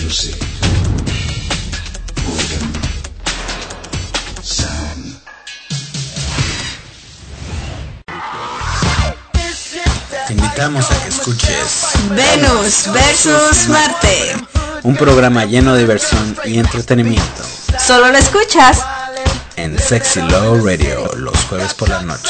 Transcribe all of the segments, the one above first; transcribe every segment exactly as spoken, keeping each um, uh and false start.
Music. Boredom. Sound. Te invitamos a que escuches Venus versus Marte, un programa lleno de diversión y entretenimiento. Solo lo escuchas en Sexy Low Radio los jueves por la noche.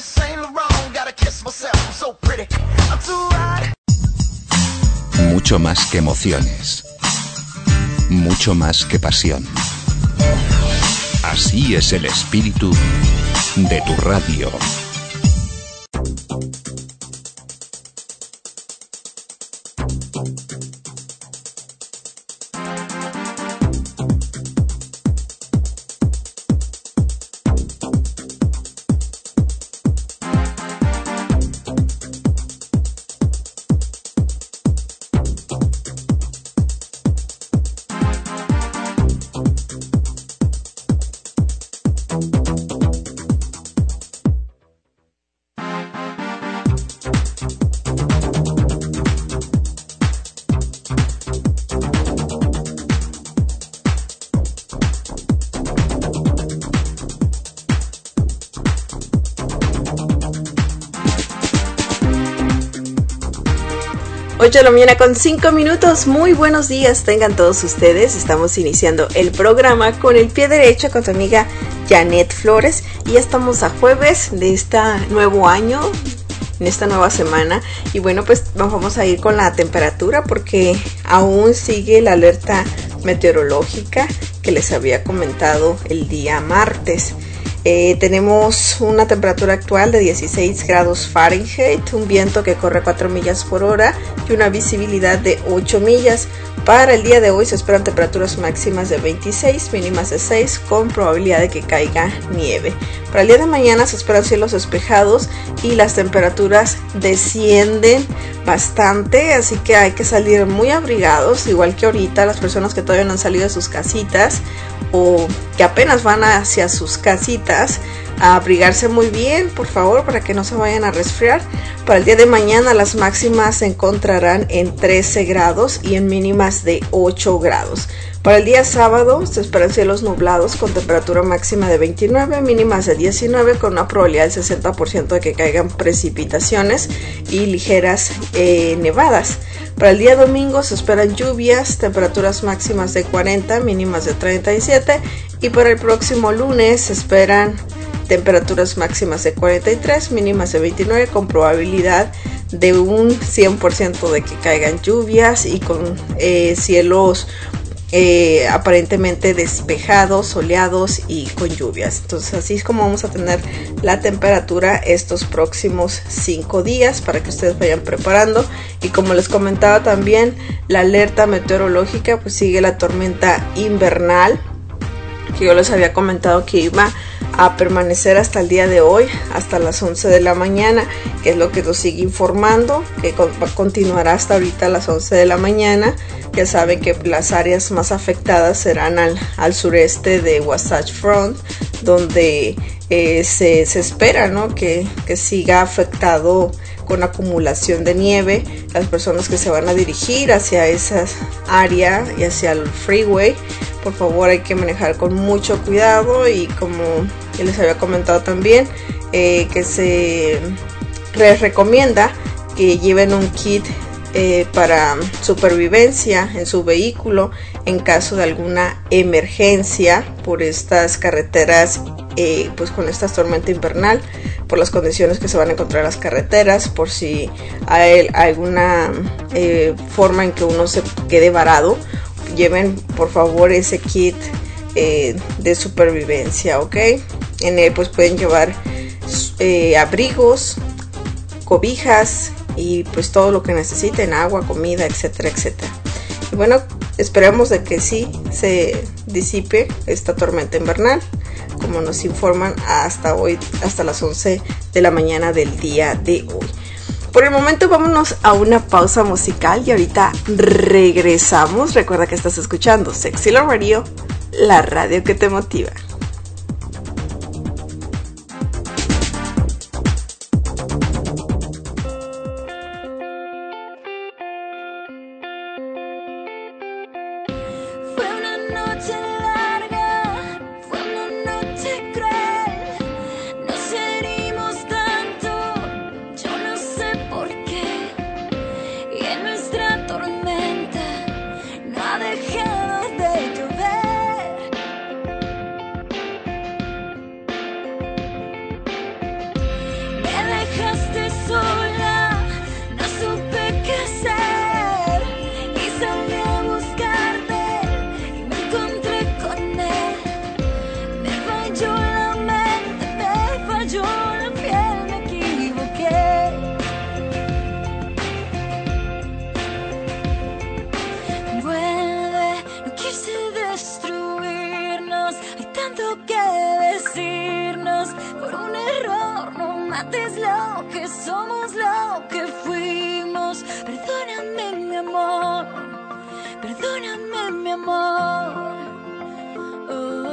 Mucho más que emociones, mucho más que pasión. Así es el espíritu de tu radio. ocho de la mañana con cinco minutos. Muy buenos días tengan todos ustedes. Estamos iniciando el programa con el pie derecho con tu amiga Janet Flores. Y ya estamos a jueves de este nuevo año, en esta nueva semana. Y bueno, pues vamos a ir con la temperatura porque aún sigue la alerta meteorológica que les había comentado el día martes. Eh, tenemos una temperatura actual de dieciséis grados Fahrenheit, un viento que corre cuatro millas por hora y una visibilidad de ocho millas. Para el día de hoy se esperan temperaturas máximas de veintiséis, mínimas de seis, con probabilidad de que caiga nieve. Para el día de mañana se esperan cielos despejados y las temperaturas descienden bastante, así que hay que salir muy abrigados, igual que ahorita las personas que todavía no han salido de sus casitas o que apenas van hacia sus casitas, a abrigarse muy bien, por favor, para que no se vayan a resfriar. Para el día de mañana las máximas se encontrarán en trece grados y en mínimas de ocho grados. Para el día sábado se esperan cielos nublados con temperatura máxima de veintinueve, mínimas de diecinueve, con una probabilidad del sesenta por ciento de que caigan precipitaciones y ligeras eh, nevadas. Para el día domingo se esperan lluvias, temperaturas máximas de cuarenta, mínimas de treinta y siete, y para el próximo lunes se esperan temperaturas máximas de cuarenta y tres, mínimas de veintinueve, con probabilidad de un cien por ciento de que caigan lluvias y con eh, cielos eh, aparentemente despejados, soleados y con lluvias. Entonces así es como vamos a tener la temperatura estos próximos cinco días para que ustedes vayan preparando. Y como les comentaba también, la alerta meteorológica, pues sigue la tormenta invernal, que yo les había comentado que iba a permanecer hasta el día de hoy, hasta las once de la mañana, que es lo que nos sigue informando, que continuará hasta ahorita a las once de la mañana. Ya saben que las áreas más afectadas serán al, al sureste de Wasatch Front, donde eh, se, se espera, ¿no?, que, que siga afectado con acumulación de nieve. Las personas que se van a dirigir hacia esa área y hacia el freeway, por favor hay que manejar con mucho cuidado, y como ya les había comentado también, eh, que se les recomienda que lleven un kit eh, para supervivencia en su vehículo en caso de alguna emergencia por estas carreteras, eh, pues con esta tormenta invernal, por las condiciones que se van a encontrar las carreteras, por si hay alguna eh, forma en que uno se quede varado. Lleven por favor ese kit eh, de supervivencia, ¿ok? En él pues pueden llevar eh, abrigos, cobijas y pues todo lo que necesiten, agua, comida, etcétera, etcétera. Y bueno, esperemos de que sí se disipe esta tormenta invernal, como nos informan hasta hoy, hasta las once de la mañana del día de hoy. Por el momento vámonos a una pausa musical y ahorita regresamos. Recuerda que estás escuchando Sexy Low Radio, la radio que te motiva. somos lo que fuimos. Perdóname, mi amor, perdóname, mi amor. Oh,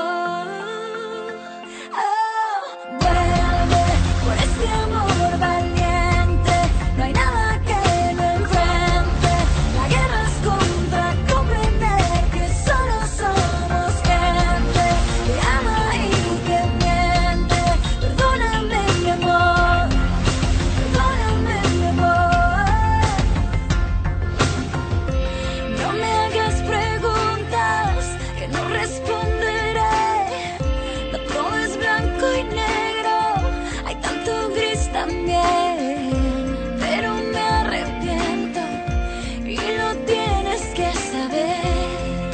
oh, vuelve por este amor valiente. No hay nada que no enfrente. La guerra es contra comprender que solo somos gente que ama y que miente. Perdóname, mi amor, perdóname, mi amor. No me hagas preguntas que no responderé. No todo es blanco y negro, hay tanto gris también. Pero me arrepiento y lo tienes que saber.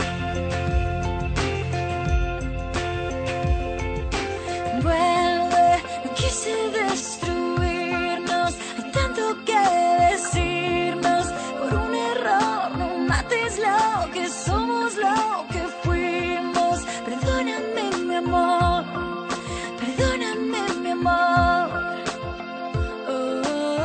Vuelve, no quise destruirnos, hay tanto que decirnos. Por un error no mates lo que somos, lo que fuimos. Perdóname, mi amor, perdóname, mi amor. Oh,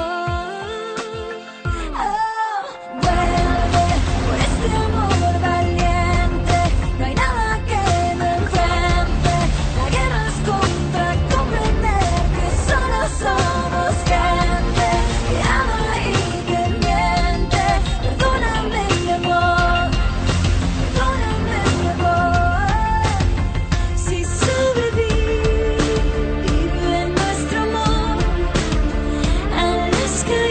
oh, vuelve por este amor valiente. No hay nada que no enfrente. La guerra es contra comprender que solo somos gente que ama y que miente. Perdóname, mi amor, perdóname, mi amor. Si sobrevive nuestro amor a las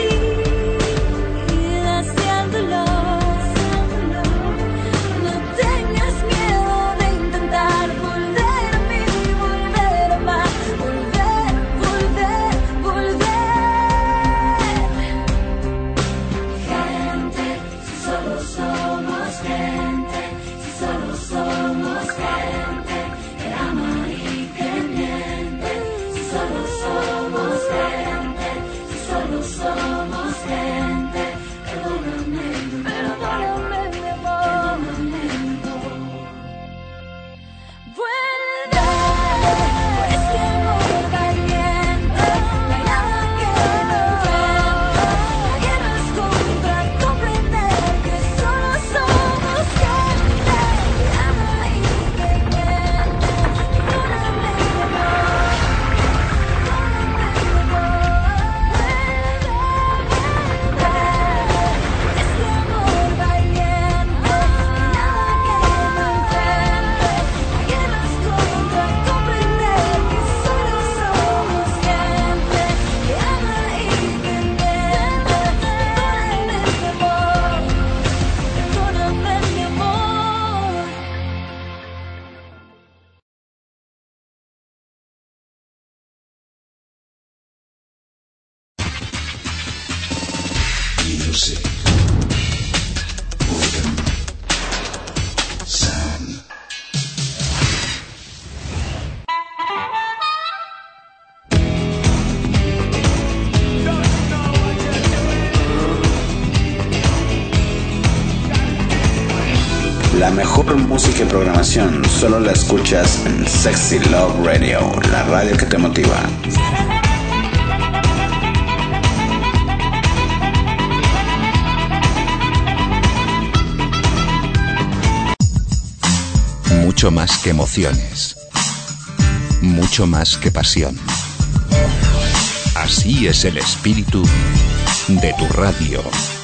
caídas y al dolor, no tengas miedo de intentar volver a mí, volver a amar, volver, volver, volver. Gente, si solo somos gente, si solo somos gente que ama y que miente. Si solo somos gente, si solo somos gente. Perdóname, perdóname, mi amor, vuelve por este amor valiente. No hay nada que no enfrente. La guerra es contra comprender que solo somos gente que ama y que miente. Perdóname, mi amor, perdóname, mi amor. Vuelve, vuelve por este amor valiente. No hay nada que no enfrente. La guerra es contra comprender que solo somos gente que ama y que miente. Perdóname, mi amor, perdóname, mi amor. Music. Rhythm. Sound. La mejor música y programación solo la escuchas en Sexy Love Radio, la radio que te motiva. Mucho más que emociones. Mucho más que pasión. Así es el espíritu de tu radio.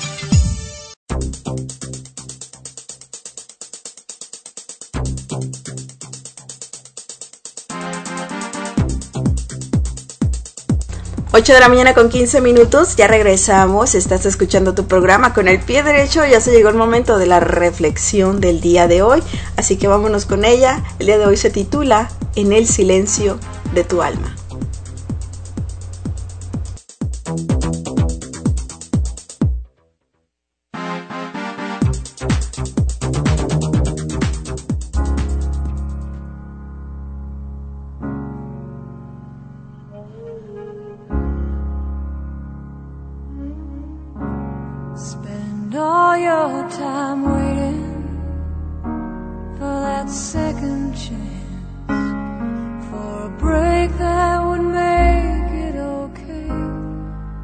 ocho de la mañana con quince minutos, ya regresamos, estás escuchando tu programa Con el Pie Derecho, ya se llegó el momento de la reflexión del día de hoy, así que vámonos con ella. El día de hoy se titula En el silencio de tu alma. Spend all your time waiting for that second chance, for a break that would make it okay.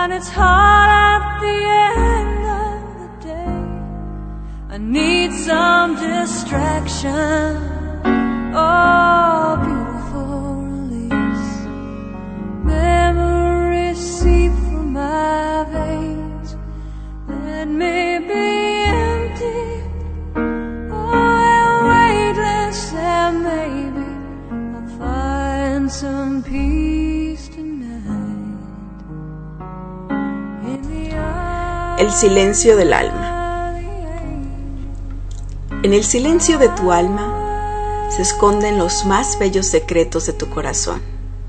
When it's hard at the end of the day, I need some distraction. Oh, beautiful release. Memories seep from my veins. Let me be empty. Oh, and weightless, and maybe I'll find some peace tonight. In the eyes. El silencio del alma. En el silencio de tu alma se esconden los más bellos secretos de tu corazón.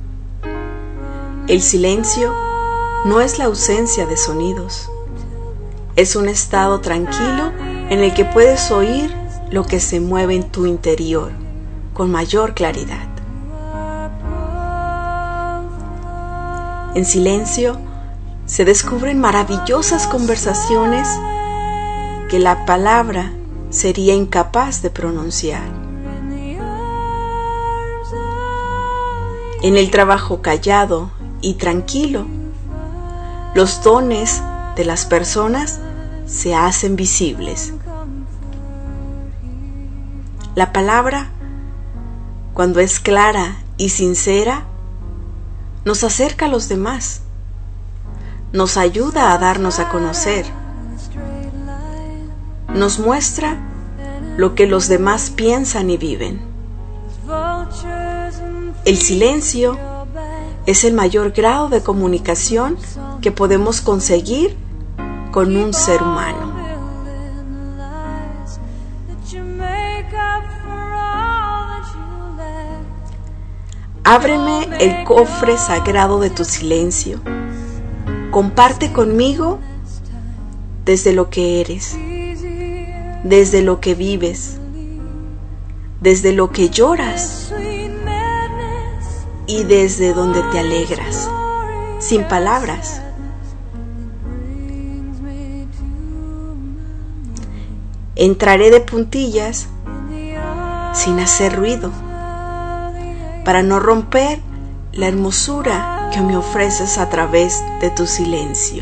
El silencio no es la ausencia de sonidos. Es un estado tranquilo en el que puedes oír lo que se mueve en tu interior con mayor claridad. En silencio se descubren maravillosas conversaciones que la palabra sería incapaz de pronunciar. En el trabajo callado y tranquilo, los dones de las personas se hacen visibles. La palabra, cuando es clara y sincera, nos acerca a los demás, nos ayuda a darnos a conocer, nos muestra lo que los demás piensan y viven. El silencio es el mayor grado de comunicación que podemos conseguir con un ser humano. Ábreme el cofre sagrado de tu silencio. Comparte conmigo desde lo que eres, desde lo que vives, desde lo que lloras y desde donde te alegras, sin palabras. Entraré de puntillas sin hacer ruido, para no romper la hermosura que me ofreces a través de tu silencio.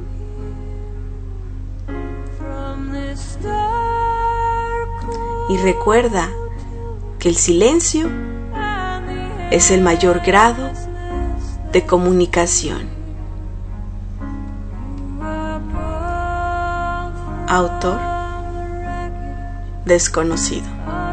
Y recuerda que el silencio es el mayor grado de comunicación. Autor desconocido.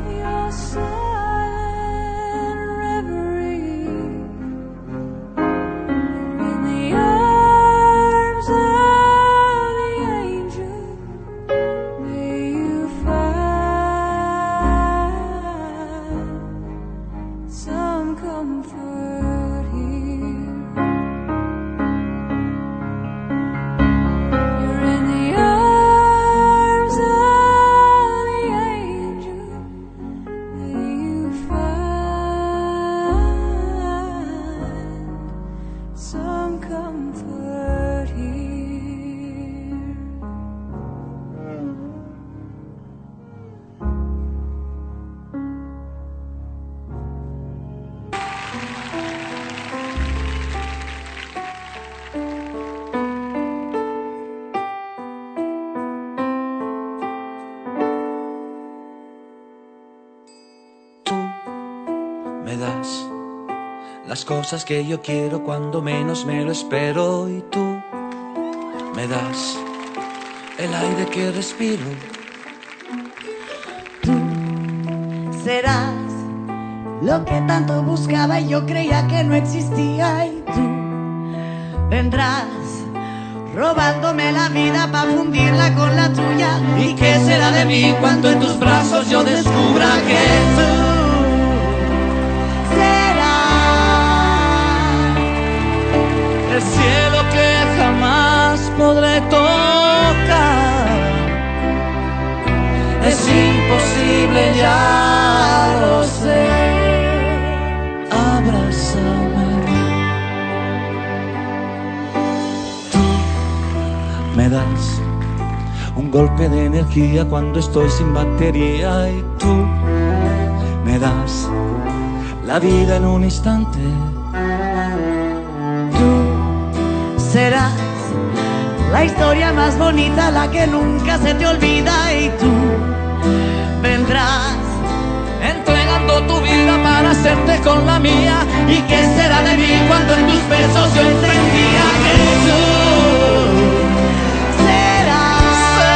Me das las cosas que yo quiero cuando menos me lo espero, y tú me das el aire que respiro. Tú serás lo que tanto buscaba y yo creía que no existía, y tú vendrás robándome la vida para fundirla con la tuya. ¿Y qué será de mí cuando en tus brazos yo descubra que tú el cielo que jamás podré tocar? Es imposible, ya lo sé. Abrázame. Tú me das un golpe de energía cuando estoy sin batería, y tú me das la vida en un instante. Serás la historia más bonita, la que nunca se te olvida, y tú vendrás entregando tu vida para hacerte con la mía. ¿Y qué será de mí cuando en tus besos yo entendía que tú serás,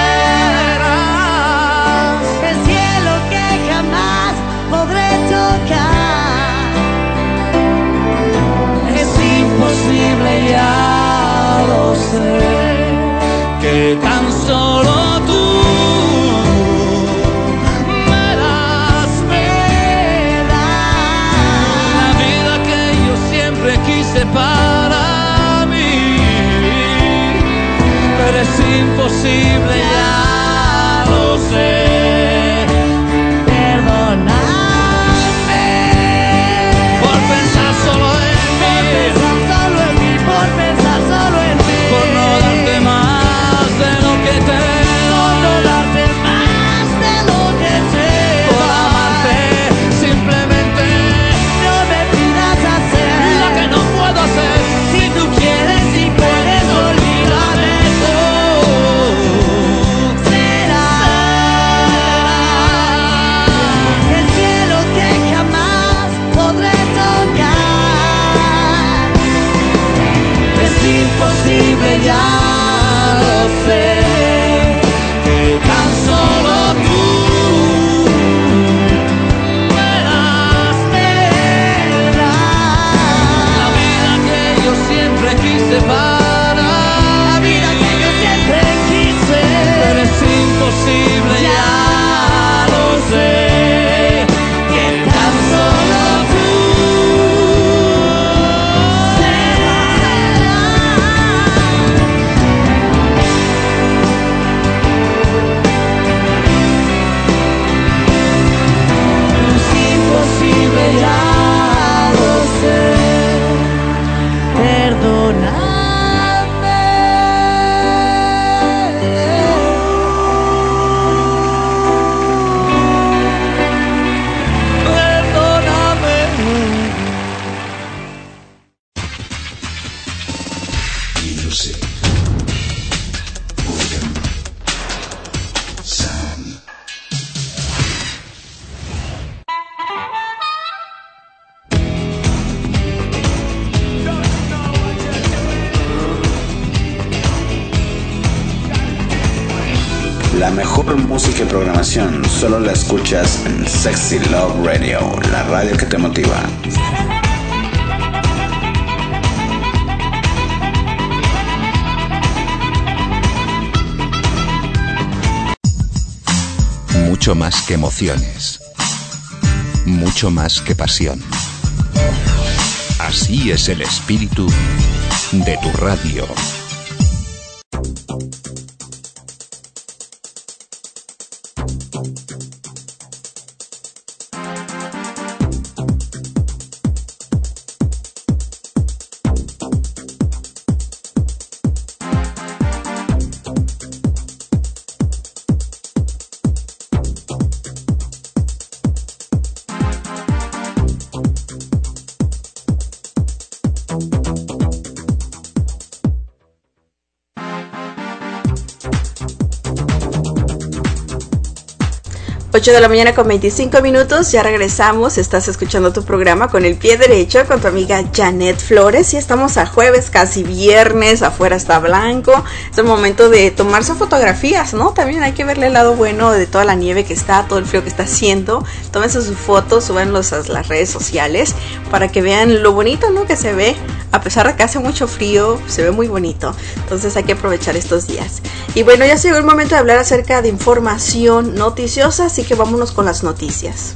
serás el cielo que jamás podré tocar? Es imposible, ya lo sé, que tan solo tú me das, me das la vida que yo siempre quise para mí. Pero es imposible, ya lo sé. Perdóname Por pensar solo en por mí, pensar solo en mí, por pensar solo en mí, por no darte más de lo que te por no darte más de lo que te por doy. amarte. Simplemente No me pidas hacer lo que no puedo hacer. si tú quieres y puedes, olvídame tú. Serás el cielo que jamás podré tocar. Es imposible, ya lo sé, que tan solo tú me das, me das la vida que yo siempre quise para La vida que yo siempre quise. Pero es imposible, ya lo sé, que tan solo tú es imposible, ya lo sé. Perdóname. Music. Organ. Sound. La mejor música y programación solo la escuchas en Sexy Love Radio, la radio que te motiva. Mucho más que emociones. Mucho más que pasión. Así es el espíritu de tu radio. ocho de la mañana con veinticinco minutos, ya regresamos, estás escuchando tu programa Con el Pie Derecho con tu amiga Janet Flores y estamos a jueves, casi viernes, afuera está blanco, es el momento de tomarse fotografías, ¿no? También hay que verle el lado bueno de toda la nieve que está, todo el frío que está haciendo, tómense sus fotos, súbanlos a las redes sociales para que vean lo bonito, ¿no? Que se ve, a pesar de que hace mucho frío, se ve muy bonito, entonces hay que aprovechar estos días. Y bueno, ya llegó el momento de hablar acerca de información noticiosa, así que vámonos con las noticias.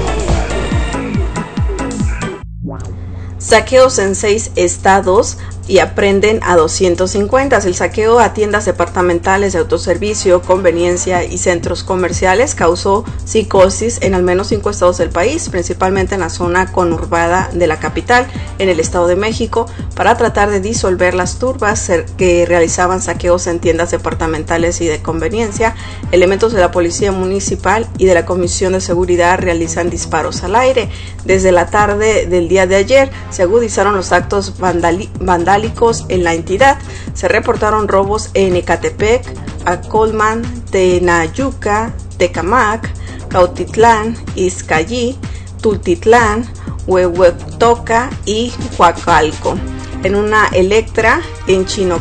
Saqueos en seis estados y aprenden a doscientos cincuenta. El saqueo a tiendas departamentales de autoservicio, conveniencia y centros comerciales causó psicosis en al menos cinco estados del país, principalmente en la zona conurbada de la capital, en el Estado de México, para tratar de disolver las turbas que realizaban saqueos en tiendas departamentales y de conveniencia. Elementos de la Policía Municipal y de la Comisión de Seguridad realizan disparos al aire. Desde la tarde del día de ayer se agudizaron los actos vandálicos en la entidad. Se reportaron robos en Ecatepec, Acolman, Tenayuca, Tecamac, Cautitlán, Izcallí, Tultitlán, Huehuetoca y Huacalco. En una Electra, en Chino,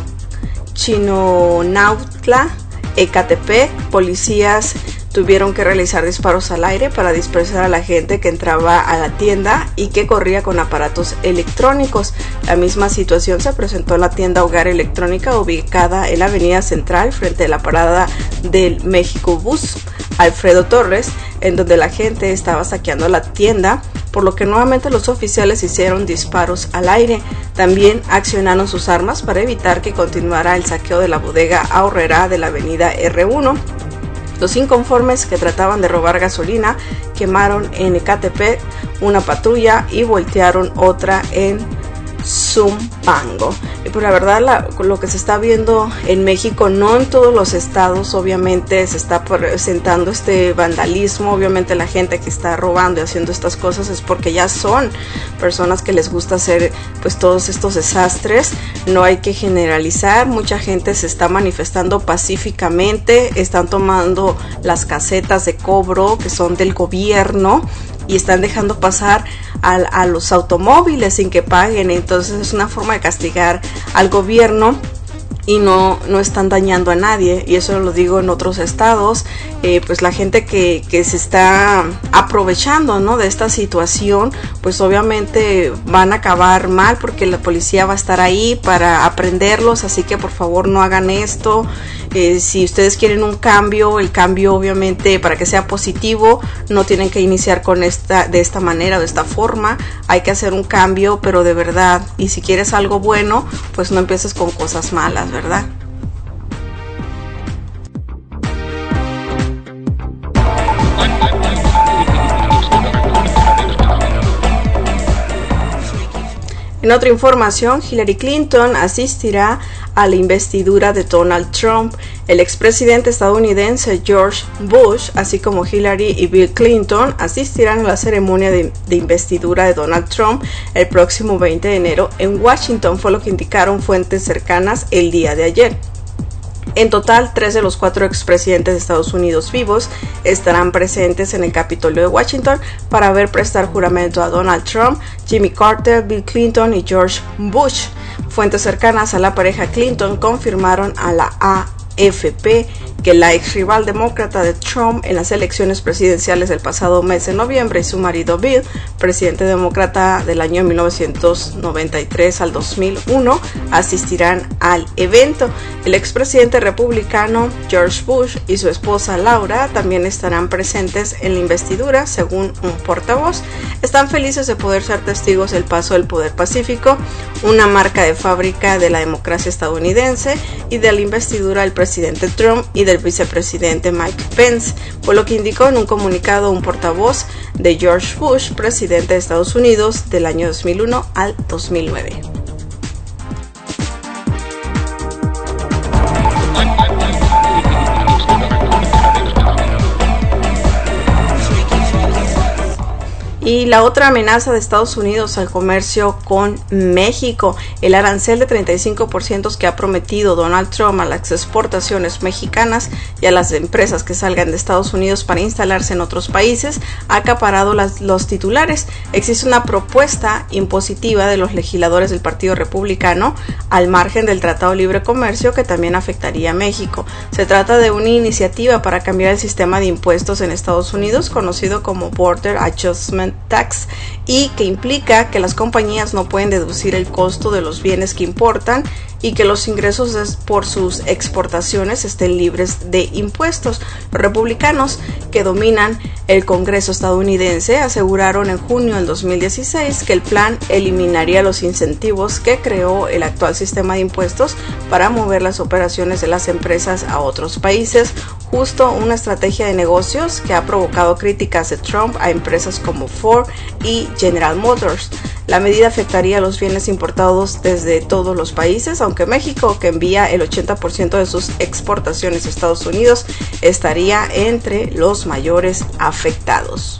Chinonautla, Ecatepec, policías tuvieron que realizar disparos al aire para dispersar a la gente que entraba a la tienda y que corría con aparatos electrónicos. La misma situación se presentó en la tienda Hogar Electrónica ubicada en la Avenida Central frente a la parada del México Bus Alfredo Torres, en donde la gente estaba saqueando la tienda, por lo que nuevamente los oficiales hicieron disparos al aire. También accionaron sus armas para evitar que continuara el saqueo de la bodega Aurrera de la Avenida R uno. Los inconformes que trataban de robar gasolina quemaron en Ecatepec una patrulla y voltearon otra en Zumpango. Y pues la verdad la, lo que se está viendo en México, no en todos los estados, obviamente se está presentando este vandalismo. Obviamente la gente que está robando y haciendo estas cosas es porque ya son personas que les gusta hacer pues todos estos desastres. No hay que generalizar, mucha gente se está manifestando pacíficamente, están tomando las casetas de cobro que son del gobierno y están dejando pasar a, a los automóviles sin que paguen. Entonces es una forma de castigar al gobierno y no, no están dañando a nadie, y eso lo digo en otros estados. Eh, pues la gente que, que se está aprovechando, ¿no?, de esta situación, pues obviamente van a acabar mal porque la policía va a estar ahí para aprenderlos, así que por favor no hagan esto. Eh, si ustedes quieren un cambio, el cambio obviamente para que sea positivo no tienen que iniciar con esta, de esta manera o de esta forma. Hay que hacer un cambio, pero de verdad, y si quieres algo bueno, pues no empieces con cosas malas, ¿verdad? En otra información, Hillary Clinton asistirá a la investidura de Donald Trump. El expresidente estadounidense George Bush, así como Hillary y Bill Clinton, asistirán a la ceremonia de, de investidura de Donald Trump el próximo veinte de enero en Washington, fue lo que indicaron fuentes cercanas el día de ayer. En total, tres de los cuatro expresidentes de Estados Unidos vivos estarán presentes en el Capitolio de Washington para ver prestar juramento a Donald Trump, Jimmy Carter, Bill Clinton y George Bush. Fuentes cercanas a la pareja Clinton confirmaron a la A F P que la ex rival demócrata de Trump en las elecciones presidenciales del pasado mes de noviembre y su marido Bill, presidente demócrata del año mil novecientos noventa y tres al dos mil uno, asistirán al evento. El expresidente republicano George Bush y su esposa Laura también estarán presentes en la investidura, según un portavoz. Están felices de poder ser testigos del paso del poder pacífico, una marca de fábrica de la democracia estadounidense, y de la investidura del presidente Trump y del vicepresidente Mike Pence, por lo que indicó en un comunicado un portavoz de George Bush, presidente de Estados Unidos del año dos mil uno al dos mil nueve. Y la otra amenaza de Estados Unidos al comercio con México, el arancel de treinta y cinco por ciento que ha prometido Donald Trump a las exportaciones mexicanas y a las empresas que salgan de Estados Unidos para instalarse en otros países, ha acaparado las, los titulares. Existe una propuesta impositiva de los legisladores del Partido Republicano al margen del Tratado de Libre Comercio que también afectaría a México. Se trata de una iniciativa para cambiar el sistema de impuestos en Estados Unidos, conocido como Border Adjustment Tax, y que implica que las compañías no pueden deducir el costo de los bienes que importan y que los ingresos por sus exportaciones estén libres de impuestos. Los republicanos, que dominan el Congreso estadounidense, aseguraron en junio del dos mil dieciséis que el plan eliminaría los incentivos que creó el actual sistema de impuestos para mover las operaciones de las empresas a otros países, justo una estrategia de negocios que ha provocado críticas de Trump a empresas como Ford y General Motors. La medida afectaría a los bienes importados desde todos los países, aunque México, que envía el ochenta por ciento de sus exportaciones a Estados Unidos, estaría entre los mayores afectados.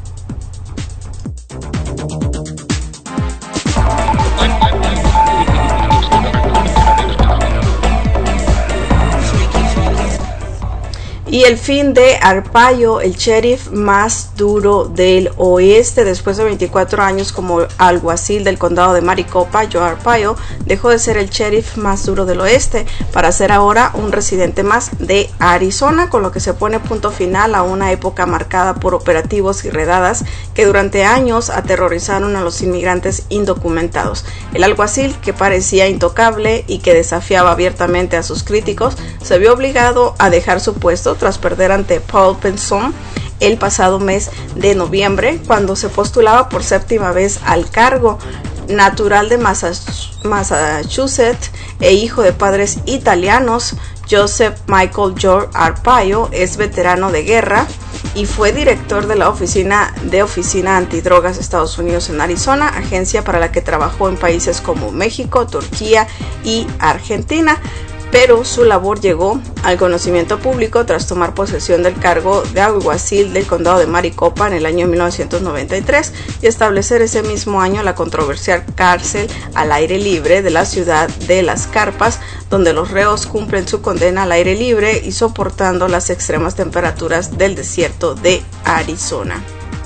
Y el fin de Arpaio, el sheriff más duro del oeste. Después de veinticuatro años como alguacil del condado de Maricopa, Joe Arpaio dejó de ser el sheriff más duro del oeste para ser ahora un residente más de Arizona, con lo que se pone punto final a una época marcada por operativos y redadas que durante años aterrorizaron a los inmigrantes indocumentados. El alguacil, que parecía intocable y que desafiaba abiertamente a sus críticos, se vio obligado a dejar su puesto tras perder ante Paul Penson el pasado mes de noviembre, cuando se postulaba por séptima vez al cargo. Natural de Massachusetts e hijo de padres italianos, Joseph Michael George Arpaio es veterano de guerra y fue director de la Oficina de Oficina Antidrogas de Estados Unidos en Arizona, agencia para la que trabajó en países como México, Turquía y Argentina. Pero su labor llegó al conocimiento público tras tomar posesión del cargo de alguacil del condado de Maricopa en el año mil novecientos noventa y tres y establecer ese mismo año la controversial cárcel al aire libre de la ciudad de Las Carpas, donde los reos cumplen su condena al aire libre y soportando las extremas temperaturas del desierto de Arizona.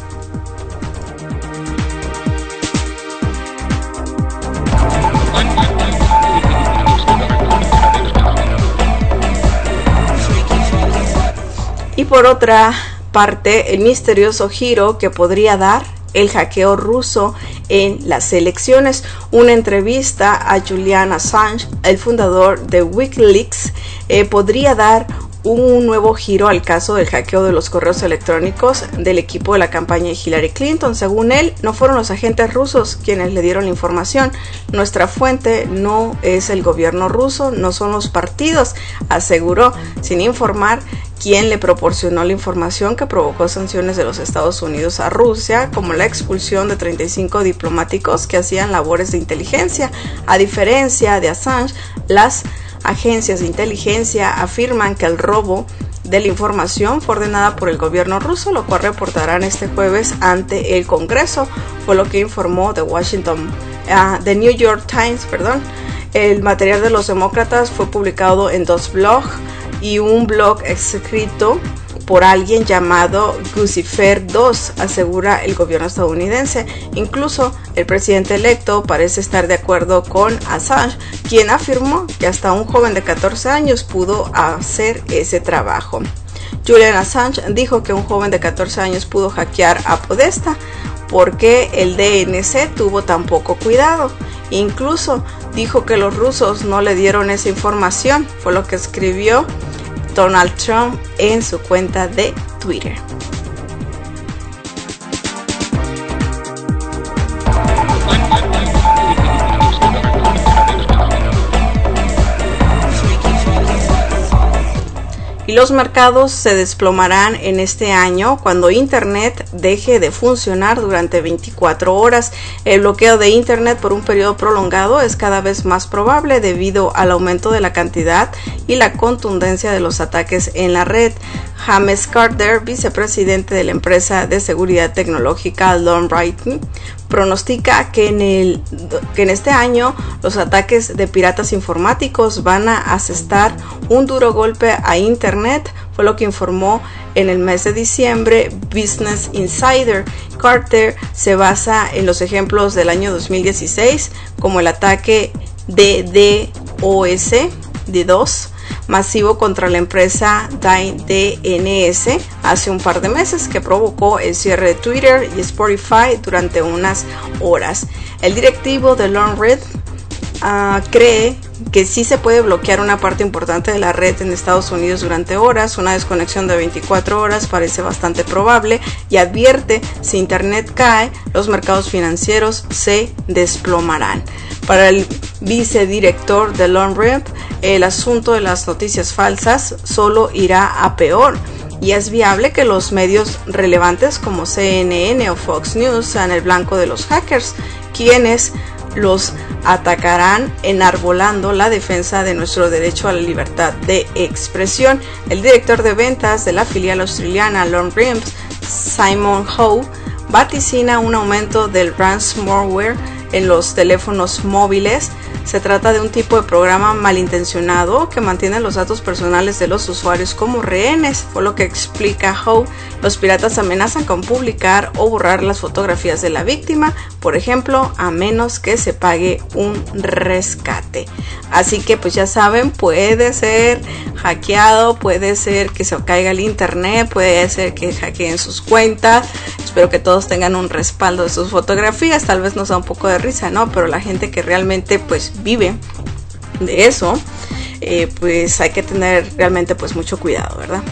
Y por otra parte, el misterioso giro que podría dar el hackeo ruso en las elecciones. Una entrevista a Julian Assange, el fundador de Wikileaks, eh, podría dar un nuevo giro al caso del hackeo de los correos electrónicos del equipo de la campaña de Hillary Clinton. Según él, no fueron los agentes rusos quienes le dieron la información. Nuestra fuente no es el gobierno ruso, no son los partidos, aseguró, sin informar quién le proporcionó la información que provocó sanciones de los Estados Unidos a Rusia, como la expulsión de treinta y cinco diplomáticos que hacían labores de inteligencia. A diferencia de Assange, las agencias de inteligencia afirman que el robo de la información fue ordenada por el gobierno ruso, lo cual reportarán este jueves ante el Congreso, fue lo que informó The Washington, uh, The New York Times, perdón. El material de los demócratas fue publicado en dos blogs y un blog escrito por alguien llamado Guccifer dos, asegura el gobierno estadounidense. Incluso el presidente electo parece estar de acuerdo con Assange, quien afirmó que hasta un joven de catorce años pudo hacer ese trabajo. Julian Assange dijo que un joven de catorce años pudo hackear a Podesta porque el D N C tuvo tan poco cuidado. Incluso dijo que los rusos no le dieron esa información, fue lo que escribió Donald Trump en su cuenta de Twitter. Y los mercados se desplomarán en este año cuando Internet deje de funcionar durante veinticuatro horas. El bloqueo de Internet por un periodo prolongado es cada vez más probable debido al aumento de la cantidad y la contundencia de los ataques en la red. James Carter, vicepresidente de la empresa de seguridad tecnológica Longbrighton, pronostica que en, el, que en este año los ataques de piratas informáticos van a asestar un duro golpe a Internet, fue lo que informó en el mes de diciembre Business Insider. Carter se basa en los ejemplos del año dos mil dieciséis, como el ataque de DOS, de DOS masivo contra la empresa D N S hace un par de meses, que provocó el cierre de Twitter y Spotify durante unas horas. El directivo de Long Red uh, cree que sí se puede bloquear una parte importante de la red en Estados Unidos durante horas. Una desconexión de veinticuatro horas parece bastante probable, y advierte: si internet cae, los mercados financieros se desplomarán. Para el vicedirector de Long Red, el asunto de las noticias falsas solo irá a peor, y es viable que los medios relevantes como C N N o Fox News sean el blanco de los hackers, quienes los atacarán enarbolando la defensa de nuestro derecho a la libertad de expresión. El director de ventas de la filial australiana Long Rims, Simon Howe, vaticina un aumento del ransomware en los teléfonos móviles. Se trata de un tipo de programa malintencionado que mantiene los datos personales de los usuarios como rehenes, por lo que explica Howe. Los piratas amenazan con publicar o borrar las fotografías de la víctima, por ejemplo, a menos que se pague un rescate. Así que pues ya saben, puede ser hackeado, puede ser que se caiga el internet, puede ser que hackeen sus cuentas. Espero que todos tengan un respaldo de sus fotografías. Tal vez nos da un poco de risa, ¿no? Pero la gente que realmente pues vive de eso, eh, pues hay que tener realmente pues mucho cuidado, ¿verdad?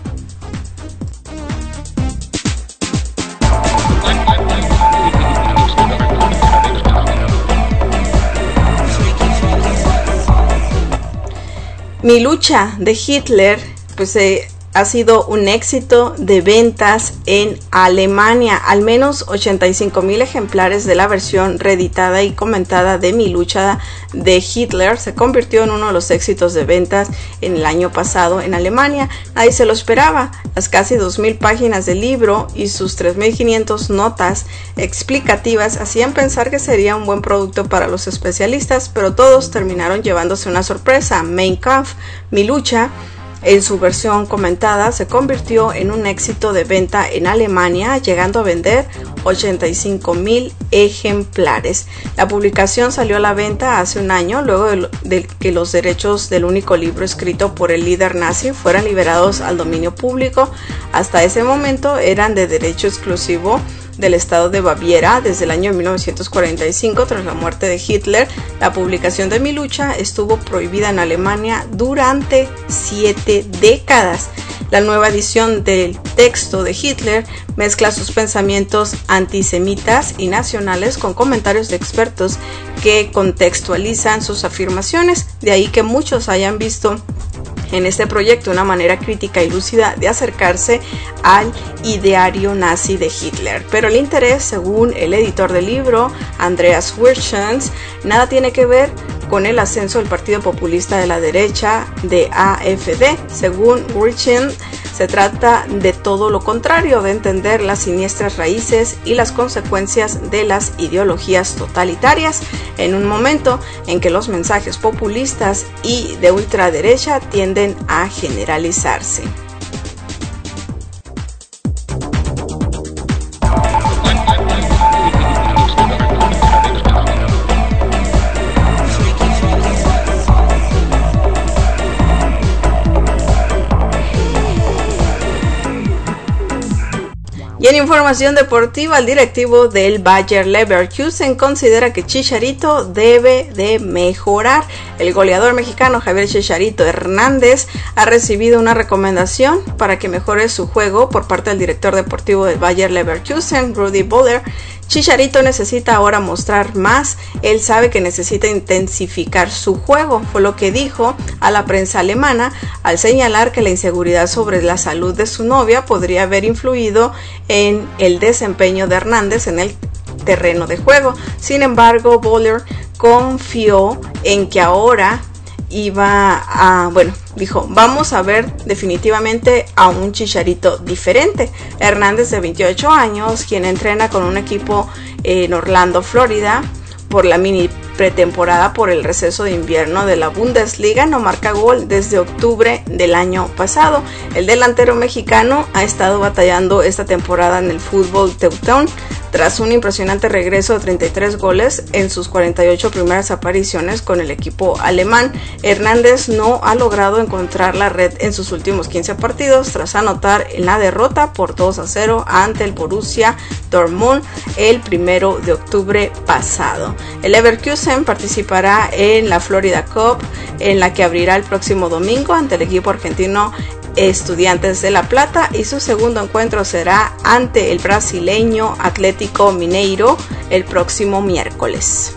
Mi lucha de Hitler pues eh, ha sido un éxito de ventas en Alemania. Al menos ochenta y cinco mil ejemplares de la versión reeditada y comentada de Mi lucha de Hitler se convirtió en uno de los éxitos de ventas en el año pasado en Alemania. Nadie se lo esperaba. Las casi dos mil páginas del libro y sus tres mil quinientas notas explicativas hacían pensar que sería un buen producto para los especialistas, pero todos terminaron llevándose una sorpresa. Mein Kampf, Mi lucha, en su versión comentada, se convirtió en un éxito de venta en Alemania, llegando a vender ochenta y cinco mil ejemplares. La publicación salió a la venta hace un año, luego de, de que los derechos del único libro escrito por el líder nazi fueran liberados al dominio público. Hasta ese momento eran de derecho exclusivo del estado de Baviera. Desde el año mil novecientos cuarenta y cinco, tras la muerte de Hitler, la publicación de Mi lucha estuvo prohibida en Alemania durante siete décadas. La nueva edición del texto de Hitler mezcla sus pensamientos antisemitas y nacionales con comentarios de expertos que contextualizan sus afirmaciones, de ahí que muchos hayan visto en este proyecto una manera crítica y lúcida de acercarse al ideario nazi de Hitler. Pero el interés, según el editor del libro, Andreas Wirtschens, nada tiene que ver con el ascenso del partido populista de la derecha de A F D. Según Wirtschens, se trata de todo lo contrario, de entender las siniestras raíces y las consecuencias de las ideologías totalitarias en un momento en que los mensajes populistas y de ultraderecha tienden a generalizarse. Y en información deportiva, el directivo del Bayer Leverkusen considera que Chicharito debe de mejorar. El goleador mexicano Javier Chicharito Hernández ha recibido una recomendación para que mejore su juego por parte del director deportivo del Bayer Leverkusen, Rudi Völler. Chicharito necesita ahora mostrar más. Él sabe que necesita intensificar su juego, fue lo que dijo a la prensa alemana al señalar que la inseguridad sobre la salud de su novia podría haber influido en el desempeño de Hernández en el terreno de juego. Sin embargo, Völler confió en que ahora iba a, bueno, dijo, vamos a ver definitivamente a un Chicharito diferente. Hernández, de veintiocho años, quien entrena con un equipo en Orlando, Florida, por la mini pretemporada por el receso de invierno de la Bundesliga, no marca gol desde octubre del año pasado. El delantero mexicano ha estado batallando esta temporada en el fútbol teutón Tras un impresionante regreso de treinta y tres goles en sus cuarenta y ocho primeras apariciones con el equipo alemán, Hernández no ha logrado encontrar la red en sus últimos quince partidos tras anotar en la derrota por dos a cero ante el Borussia Dortmund el primero de octubre pasado. El Leverkusen participará en la Florida Cup, en la que abrirá el próximo domingo ante el equipo argentino Estudiantes de La Plata, y su segundo encuentro será ante el brasileño Atlético Mineiro el próximo miércoles.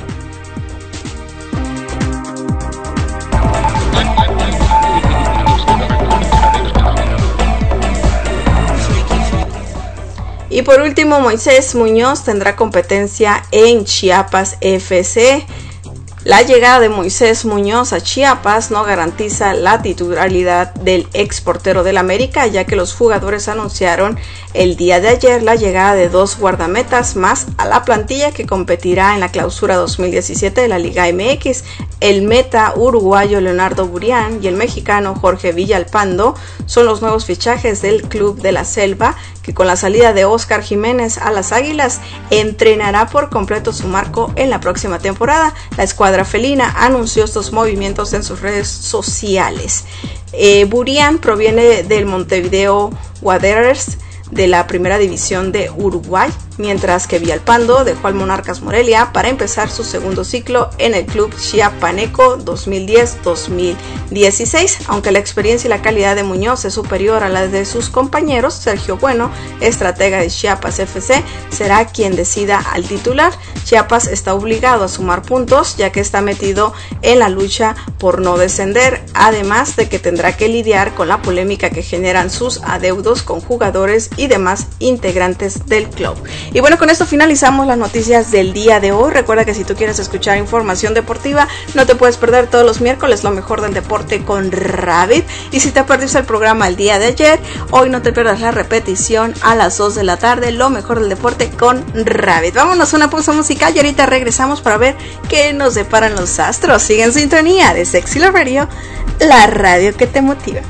Y por último, Moisés Muñoz tendrá competencia en Chiapas F C. La llegada de Moisés Muñoz a Chiapas no garantiza la titularidad del ex portero del América, ya que los jugadores anunciaron el día de ayer la llegada de dos guardametas más a la plantilla que competirá en la clausura dos mil diecisiete de la Liga M X. El meta uruguayo Leonardo Burián y el mexicano Jorge Villalpando son los nuevos fichajes del Club de la Selva, que con la salida de Oscar Jiménez a las Águilas entrenará por completo su marco en la próxima temporada. La escuadra felina anunció estos movimientos en sus redes sociales. Eh, Burián proviene del Montevideo Wanderers de la primera división de Uruguay, mientras que Villalpando dejó al Monarcas Morelia para empezar su segundo ciclo en el club chiapaneco dos mil diez dos mil dieciséis. Aunque la experiencia y la calidad de Muñoz es superior a la de sus compañeros, Sergio Bueno, estratega de Chiapas F C, será quien decida al titular. Chiapas está obligado a sumar puntos, ya que está metido en la lucha por no descender, además de que tendrá que lidiar con la polémica que generan sus adeudos con jugadores y demás integrantes del club. Y bueno, con esto finalizamos las noticias del día de hoy. Recuerda que si tú quieres escuchar información deportiva, no te puedes perder todos los miércoles lo mejor del deporte con Rabbit. Y si te perdiste el programa el día de ayer, hoy no te pierdas la repetición a las dos de la tarde, lo mejor del deporte con Rabbit. Vámonos a una pausa musical y ahorita regresamos para ver qué nos deparan los astros. Sigue en sintonía de Sexy Love Radio, la radio que te motiva.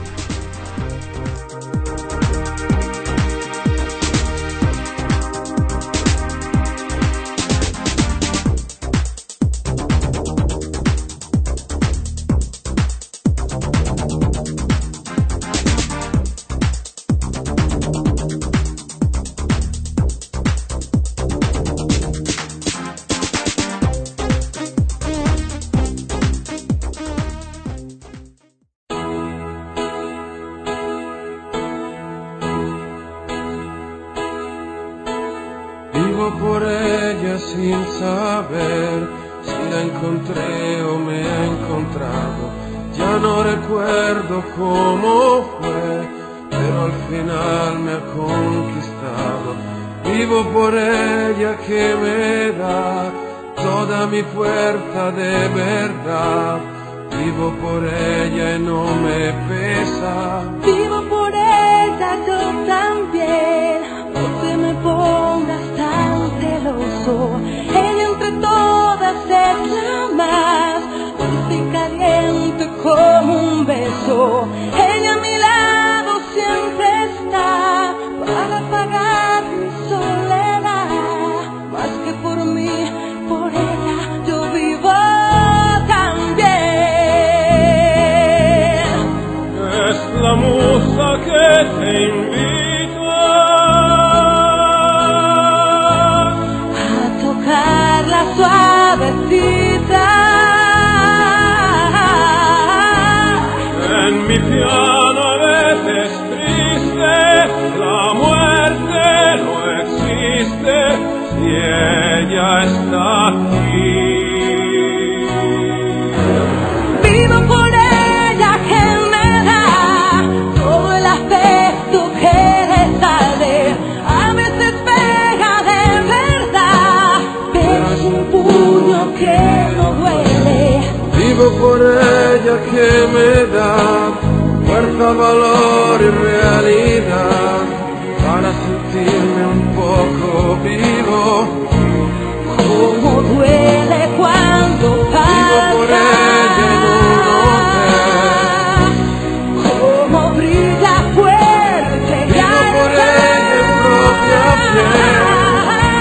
Por ella sin saber si la encontré o me ha encontrado. Ya no recuerdo cómo fue, pero al final me ha conquistado. Vivo por ella que me da toda mi fuerza de verdad. Vivo por ella y no me pesa. Vivo por ella yo también, no te me pongas tan celoso. Ella entre todas es la más dulce y caliente como un beso. Ella a mi lado siempre está para apagar mi soledad. Más que por mí, por ella yo vivo también. Es la musa que te invita a tocarla suavecita. En mi piano a veces triste, la muerte no existe si ella está aquí. Vivo por ella que me da todo el afecto que le sale. A veces pega de verdad, pero es un puño que no duele. Vivo por ella que me da fuerza, valor y realidad para sentirme un poco vivo. Cómo duele cuando pasa. Vivo por ella en un hotel. Cómo brilla fuerte. Vivo por ella en propia piel.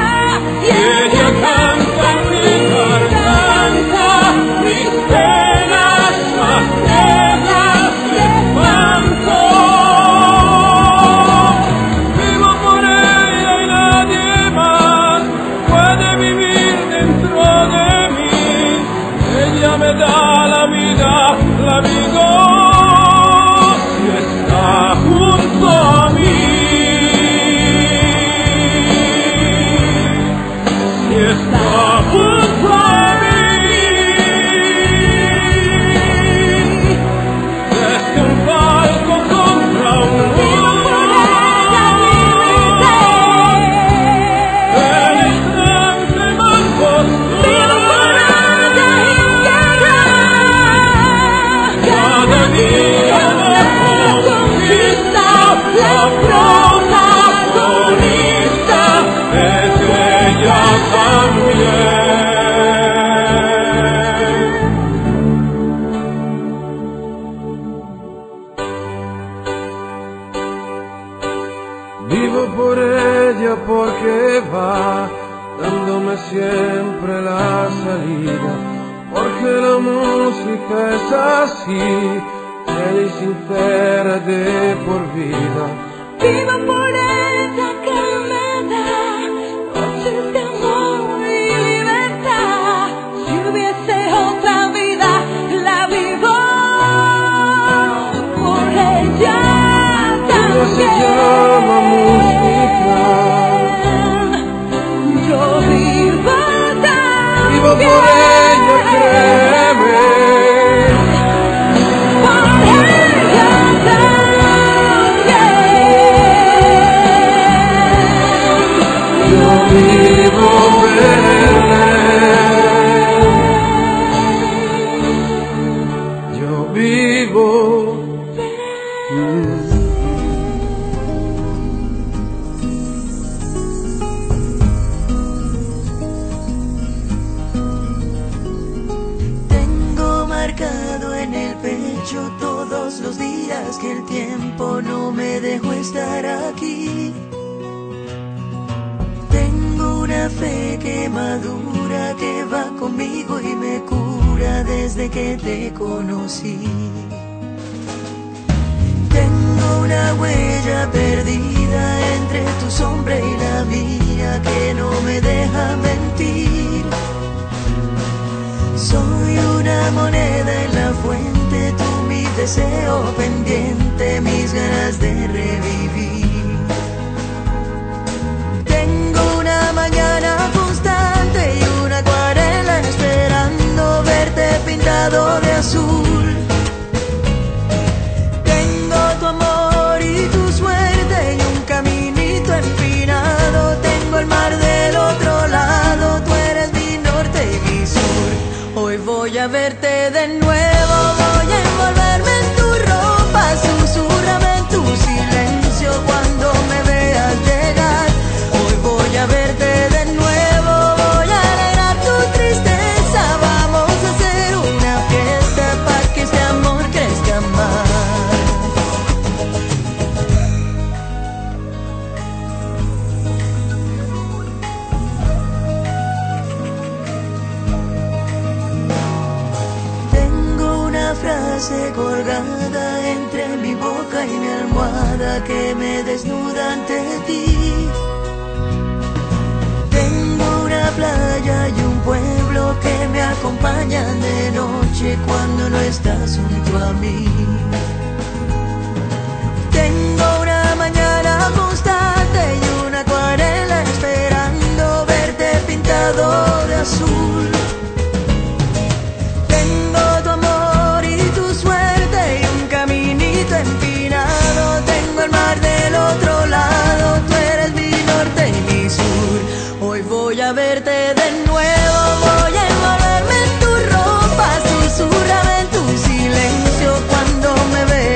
Vivo por ella porque va dándome siempre la salida, porque la música es así, fiel y sincera de por vida. Vivo por ella que me da noches de amor y libertad. Si hubiese otra vida, la vivo por ella también. Ella se llama música. Yo vivo también. Vivo por ella, créeme. Por ella también. Yo vivo verle. Yo vivo. Mm. Tengo marcado en el pecho todos los días que el tiempo no me dejó estar aquí. Tengo una fe que madura, que va conmigo y me cura desde que te conocí. Tengo una huella perdida entre tu sombra y la mía que no me deja mentir. Soy una moneda en la fuente, tú mi deseo pendiente, mis ganas de revivir. Tengo una mañana constante y una acuarela esperando verte pintado de azul. Tengo tu amor y tu suerte y un caminito empinado. Tengo el mar del otro lado, tú eres mi norte y mi sur. Hoy voy a verte de nuevo, voy a envolverme en tu ropa, susurrame en tu silencio cuando me veas llegar. Hoy voy a verte de nuevo, voy a alegrar tu tristeza. Vamos a hacer una fiesta para que este amor crezca más. Tengo una frase colgada entre mi boca y mi almohada que me desnuda ante ti. Tengo una playa y un pueblo que me acompañan de noche cuando no estás junto a mí. Tengo una mañana constante y una acuarela esperando verte pintado de azul. Tengo tu amor y tu suerte y un caminito empinado. Tengo el mar del otro lado, tú eres mi norte y mi sur. Hoy voy a verte de nuevo, voy a envolverme en tu ropa, susurrame en tu silencio cuando me veas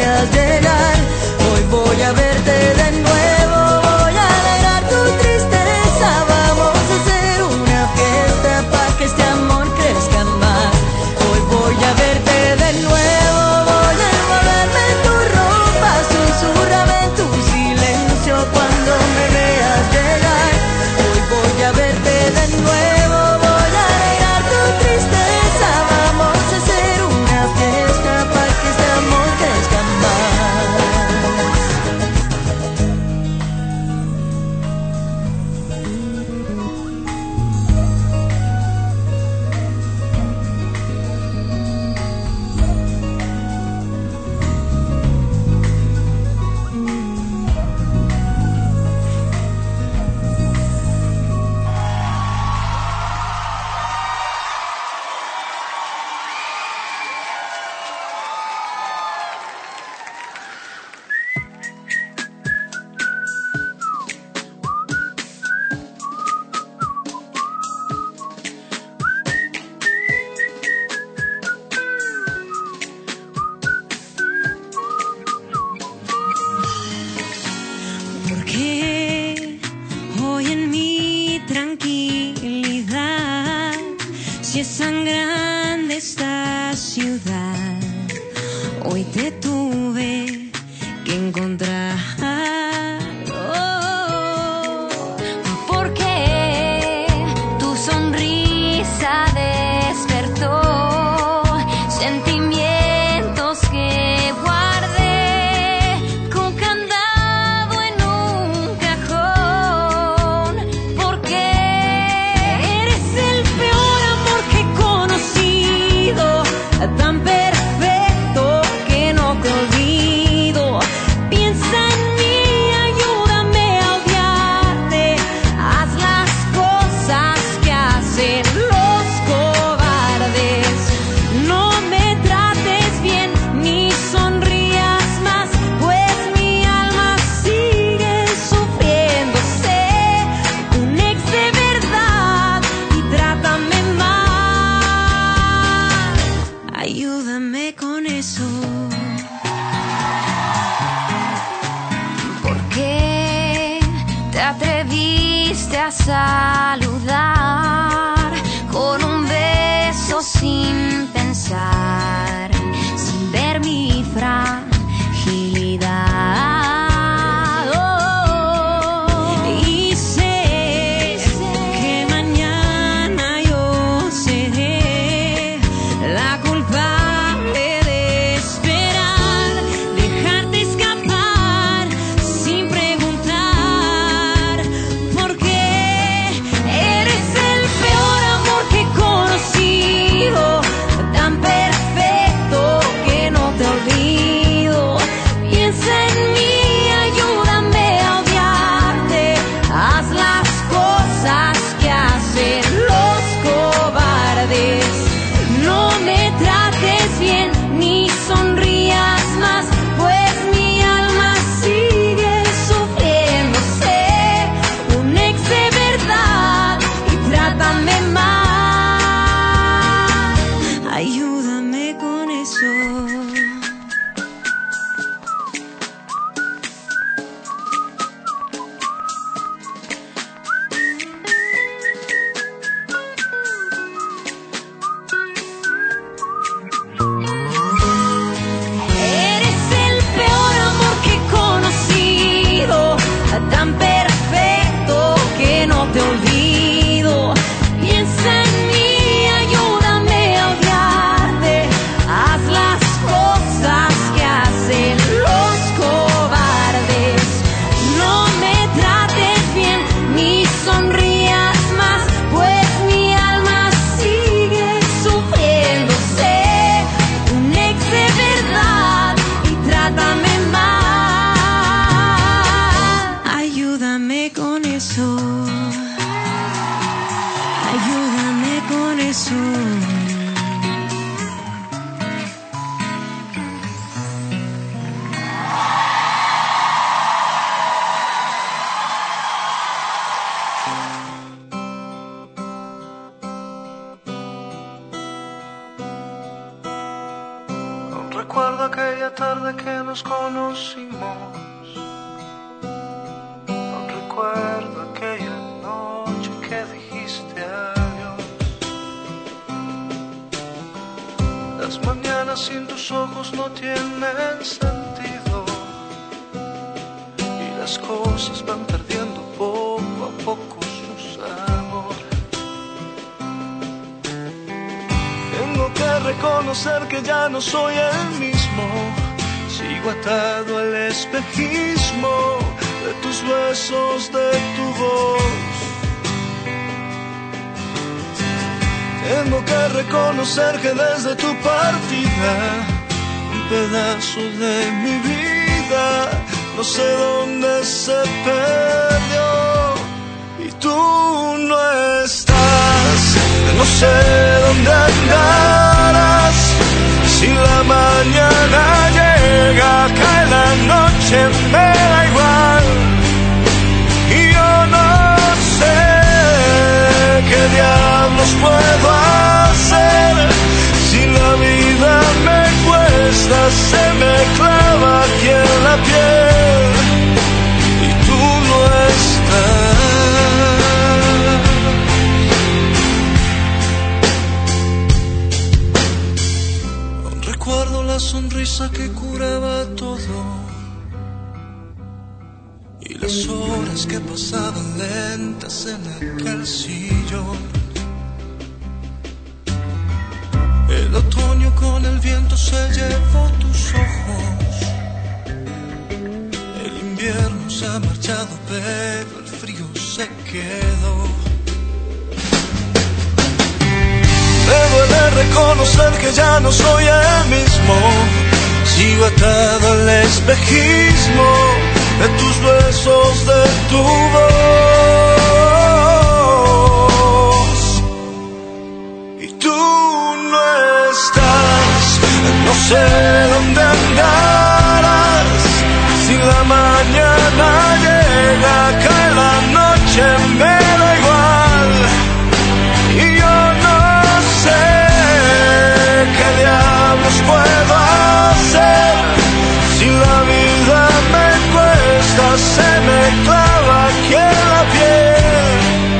saludar con un beso sin pensar, sin ver mi fragilidad. Oh, y sé que mañana yo seré la culpable de esperar, dejarte escapar sin preguntar, porque eres el peor amor que he conocido, tan perfecto que no te olvido. Piensa en mí, ayúdame a odiarte, haz las cosas que hacen los cobardes. No me trates bien ni sonrías más, pues mi alma sigue sufriendo. Sé un ex de verdad y trátame mal. Ayúdame con eso. Eres el peor amor que he conocido, tan perfecto que no te olvido. Piensa en mí, ayúdame a odiarte, haz las cosas que hacen los cobardes. No me trates bien ni sonrías más, pues mi alma sigue sufriendo. Sé un ex de verdad y trátame mal. Ayúdame con eso. Ayúdame con eso. Aún recuerdo aquella tarde que nos conocimos. Aún recuerdo aquella noche que dijiste adiós. Las mañanas sin tus ojos no tienen sentido y las cosas van perdiendo poco a poco su sabor. Tengo que reconocer que ya no soy el mismo. Sigo atado al espejismo de tus besos, de tu voz. Tengo que reconocer que desde tu partida un pedazo de mi vida no sé dónde se perdió. Y tú no estás, no sé dónde andarás. Si la mañana llega, cae la noche, me da igual. Y yo no sé qué diablos puedo hacer. Si la vida me cuesta, se me clava aquí en la piel. Y tú no estás. Aún recuerdo la sonrisa que curaba todo y las horas que pasaban lentas en aquel sillón. El otoño con el viento se llevó tus ojos. El invierno se ha marchado, pero el frío se quedó. Me duele reconocer que ya no soy el mismo. Sigo atado al espejismo de tus besos, de tu voz. Y tú no estás, no sé dónde andarás. Si la mañana llega, cae la noche, me da igual. Y yo no sé qué diablos puedo hacer. Si la vida me cuesta, se me clava aquí en la piel.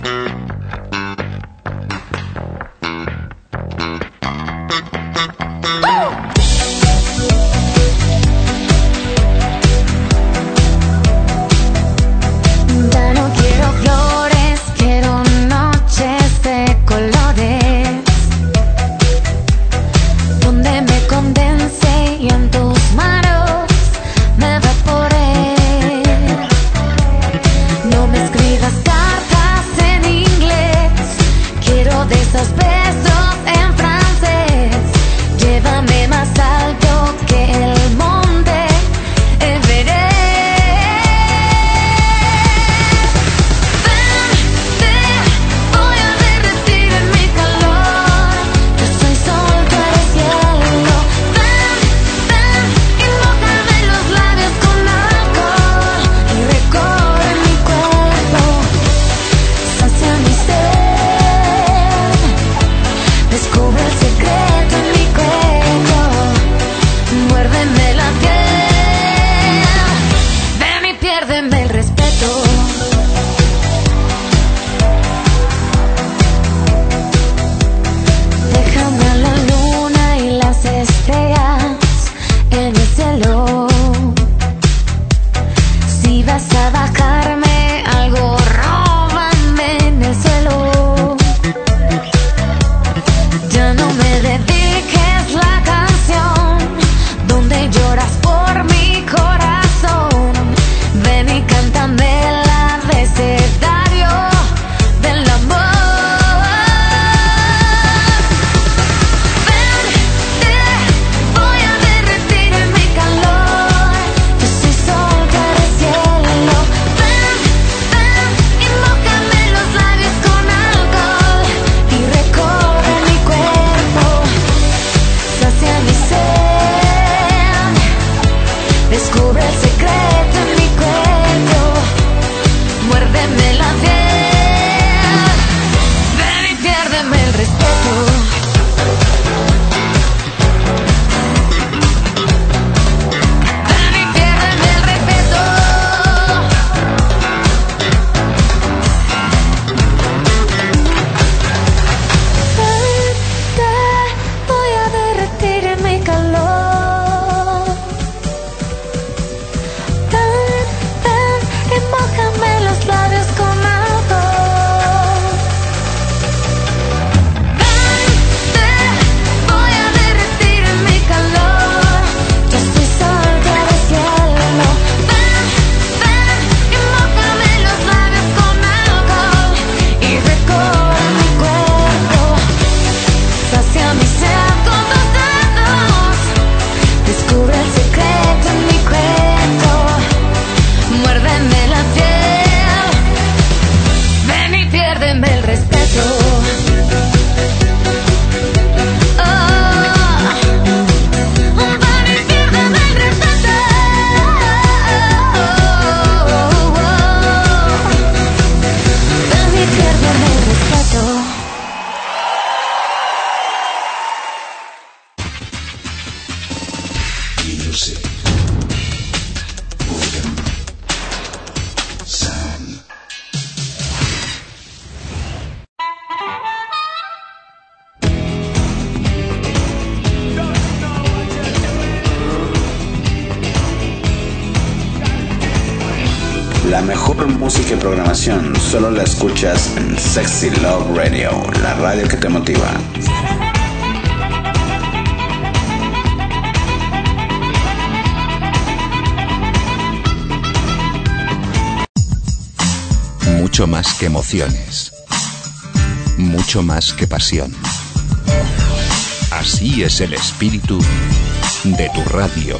La mejor música y programación solo la escuchas en Sexy Love Radio, la radio que te motiva. Mucho más que emociones. Mucho más que pasión. Así es el espíritu de tu radio.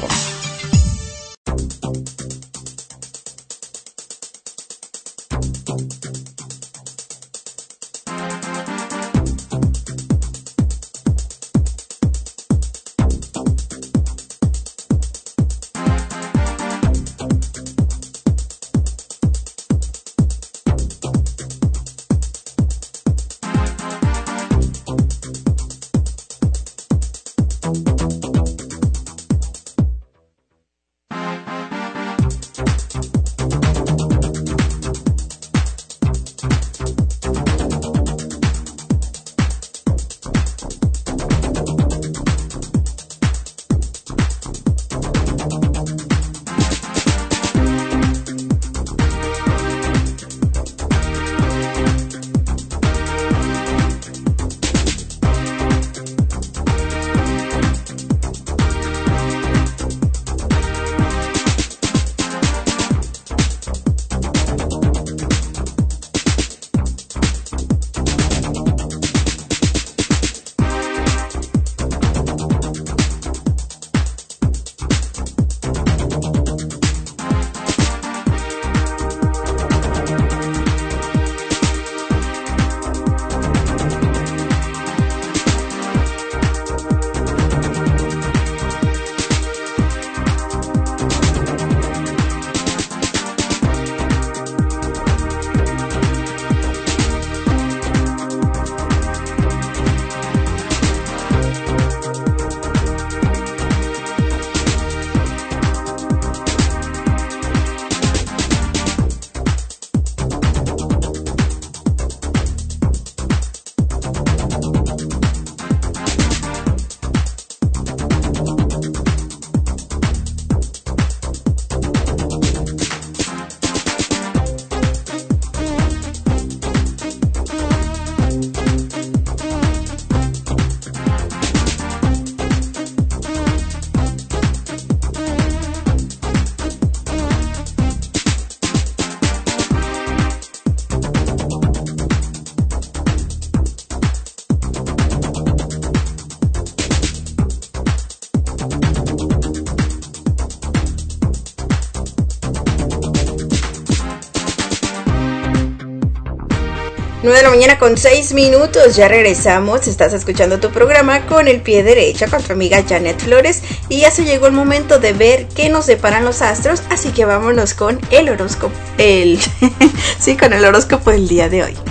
nueve de la mañana con seis minutos, ya regresamos. Estás escuchando tu programa Con el Pie Derecho con tu amiga Janet Flores. Y ya se llegó el momento de ver qué nos deparan los astros. Así que vámonos con el horóscopo. El sí, con el horóscopo del día de hoy.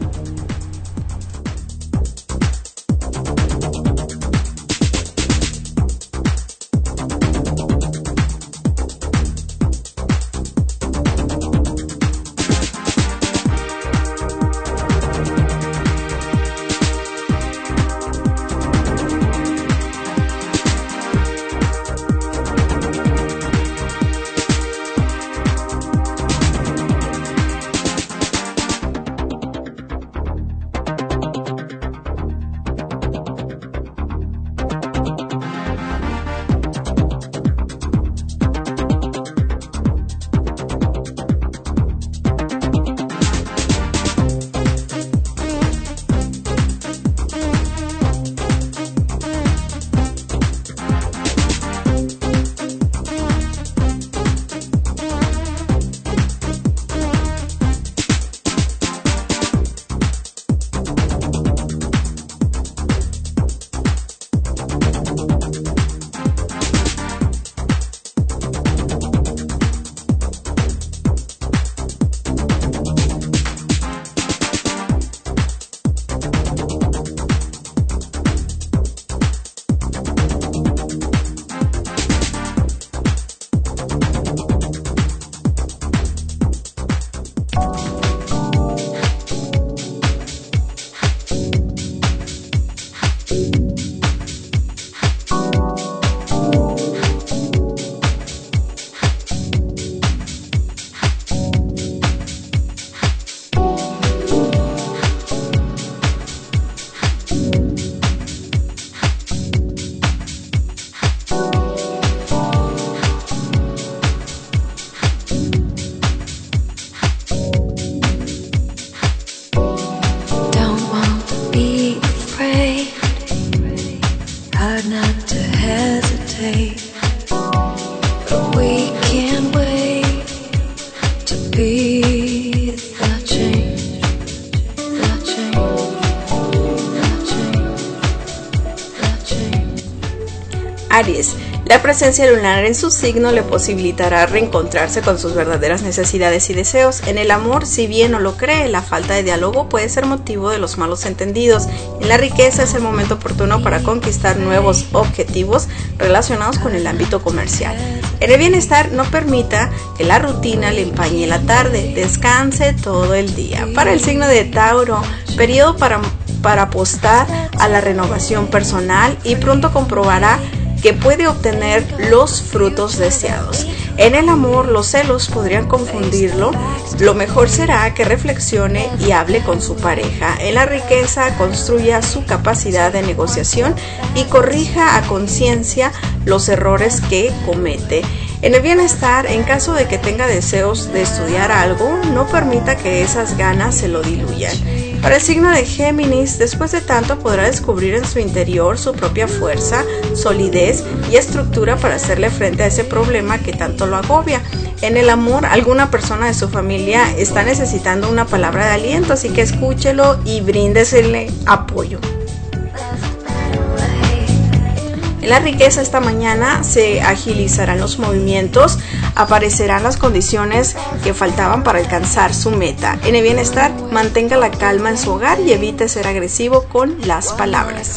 Aries, la presencia lunar en su signo le posibilitará reencontrarse con sus verdaderas necesidades y deseos. En el amor, si bien no lo cree, la falta de diálogo puede ser motivo de los malos entendidos. En la riqueza es el momento oportuno para conquistar nuevos objetivos relacionados con el ámbito comercial. En el bienestar, no permita que la rutina le empañe la tarde, descanse todo el día. Para el signo de Tauro, periodo para, para apostar a la renovación personal y pronto comprobará que puede obtener los frutos deseados. En el amor, los celos podrían confundirlo. Lo mejor será que reflexione y hable con su pareja. En la riqueza, construya su capacidad de negociación y corrija a conciencia los errores que comete. En el bienestar, en caso de que tenga deseos de estudiar algo, no permita que esas ganas se lo diluyan. Para el signo de Géminis, después de tanto podrá descubrir en su interior su propia fuerza, solidez y estructura para hacerle frente a ese problema que tanto lo agobia. En el amor, alguna persona de su familia está necesitando una palabra de aliento, así que escúchelo y bríndesele apoyo. En la riqueza, esta mañana se agilizarán los movimientos, aparecerán las condiciones que faltaban para alcanzar su meta. En el bienestar, mantenga la calma en su hogar y evite ser agresivo con las palabras.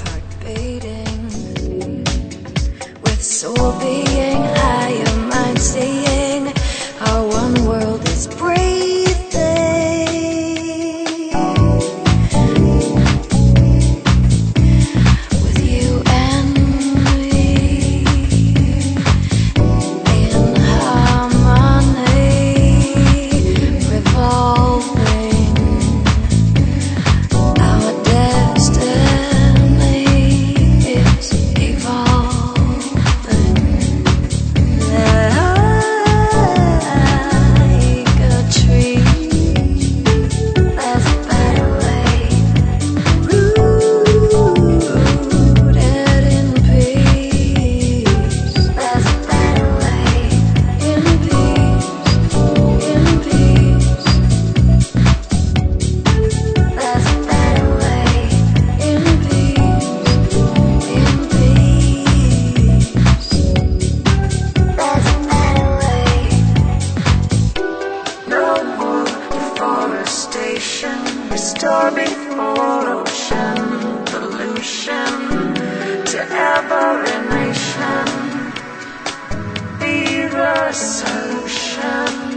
restore me for ocean pollution to every nation. Be the solution.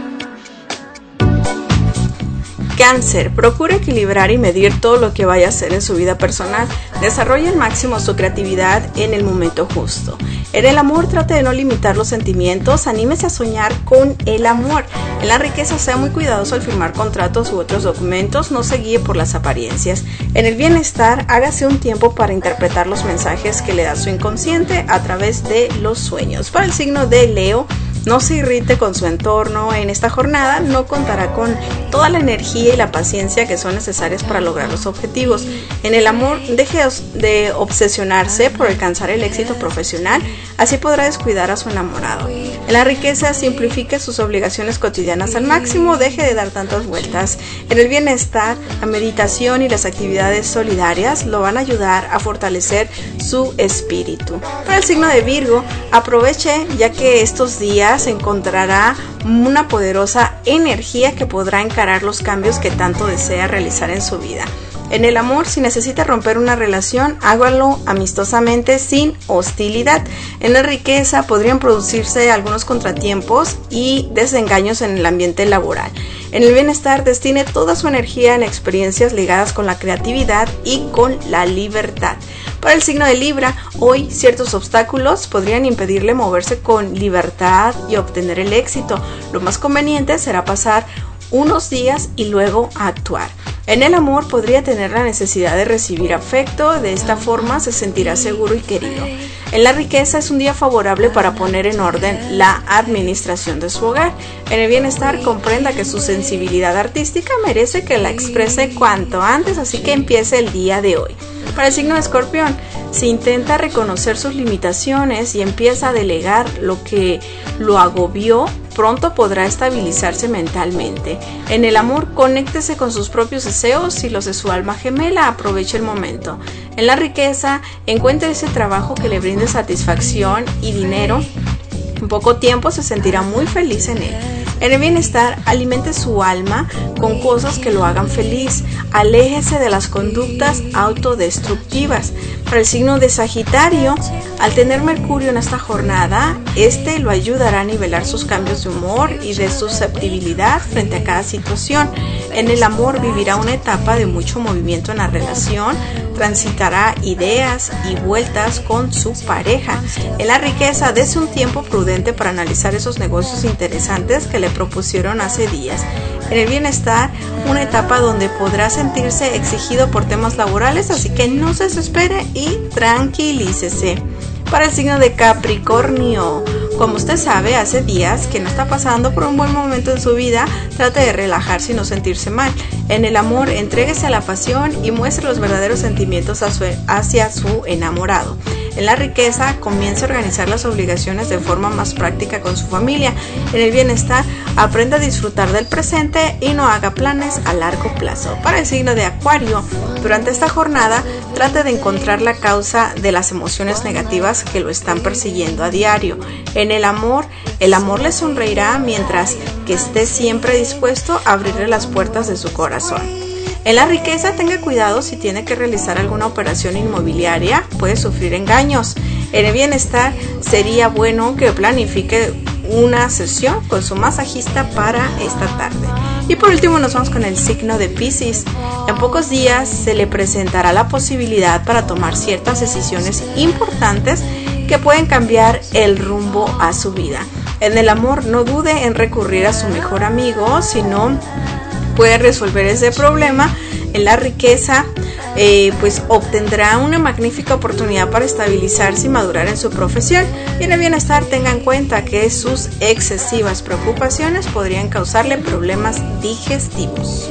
Cáncer, procura equilibrar y medir todo lo que vaya a hacer en su vida personal. Desarrolle al máximo su creatividad en el momento justo. En el amor, trate de no limitar los sentimientos, anímese a soñar con el amor. En la riqueza, sea muy cuidadoso al firmar contratos u otros documentos, no se guíe por las apariencias. En el bienestar, hágase un tiempo para interpretar los mensajes que le da su inconsciente a través de los sueños. Para el signo de Leo, no se irrite con su entorno. En esta jornada no contará con toda la energía y la paciencia que son necesarias para lograr los objetivos. En el amor, deje de obsesionarse por alcanzar el éxito profesional, así podrá descuidar a su enamorado. En la riqueza, simplifique sus obligaciones cotidianas al máximo, deje de dar tantas vueltas. En el bienestar, la meditación y las actividades solidarias lo van a ayudar a fortalecer su espíritu. Para el signo de Virgo, aproveche ya que estos días encontrará una poderosa energía que podrá encarar los cambios que tanto desea realizar en su vida. En el amor, si necesita romper una relación, hágalo amistosamente, sin hostilidad. En la riqueza, podrían producirse algunos contratiempos y desengaños en el ambiente laboral. En el bienestar, destine toda su energía en experiencias ligadas con la creatividad y con la libertad. Para el signo de Libra, hoy ciertos obstáculos podrían impedirle moverse con libertad y obtener el éxito. Lo más conveniente será pasar unos días y luego actuar. En el amor, podría tener la necesidad de recibir afecto, de esta forma se sentirá seguro y querido. En la riqueza, es un día favorable para poner en orden la administración de su hogar. En el bienestar, comprenda que su sensibilidad artística merece que la exprese cuanto antes, así que empiece el día de hoy. Para el signo de Escorpión, si intenta reconocer sus limitaciones y empieza a delegar lo que lo agobió, pronto podrá estabilizarse mentalmente. En el amor, conéctese con sus propios deseos y los de su alma gemela, aproveche el momento. En la riqueza, encuentre ese trabajo que le brinde satisfacción y dinero. En poco tiempo se sentirá muy feliz en él. En el bienestar, alimente su alma con cosas que lo hagan feliz. Aléjese de las conductas autodestructivas. Para el signo de Sagitario, al tener Mercurio en esta jornada, este lo ayudará a nivelar sus cambios de humor y de susceptibilidad frente a cada situación. En el amor, vivirá una etapa de mucho movimiento en la relación, transitará ideas y vueltas con su pareja. En la riqueza, dése un tiempo prudente para analizar esos negocios interesantes que le propusieron hace días. En el bienestar, una etapa donde podrá sentirse exigido por temas laborales, así que no se desespere y tranquilícese. Para el signo de Capricornio, como usted sabe, hace días que no está pasando por un buen momento en su vida, trate de relajarse y no sentirse mal. En el amor, entréguese a la pasión y muestre los verdaderos sentimientos hacia su enamorado. En la riqueza, comience a organizar las obligaciones de forma más práctica con su familia. En el bienestar, aprenda a disfrutar del presente y no haga planes a largo plazo. Para el signo de Acuario, durante esta jornada, trate de encontrar la causa de las emociones negativas que lo están persiguiendo a diario. En el amor, el amor le sonreirá mientras que esté siempre dispuesto a abrirle las puertas de su corazón. En la riqueza, tenga cuidado si tiene que realizar alguna operación inmobiliaria, puede sufrir engaños. En el bienestar, sería bueno que planifique una sesión con su masajista para esta tarde. Y por último nos vamos con el signo de Piscis. En pocos días se le presentará la posibilidad para tomar ciertas decisiones importantes que pueden cambiar el rumbo a su vida. En el amor, no dude en recurrir a su mejor amigo, si no puede resolver ese problema. En la riqueza, eh, pues obtendrá una magnífica oportunidad para estabilizarse y madurar en su profesión. Y en el bienestar, tenga en cuenta que sus excesivas preocupaciones podrían causarle problemas digestivos.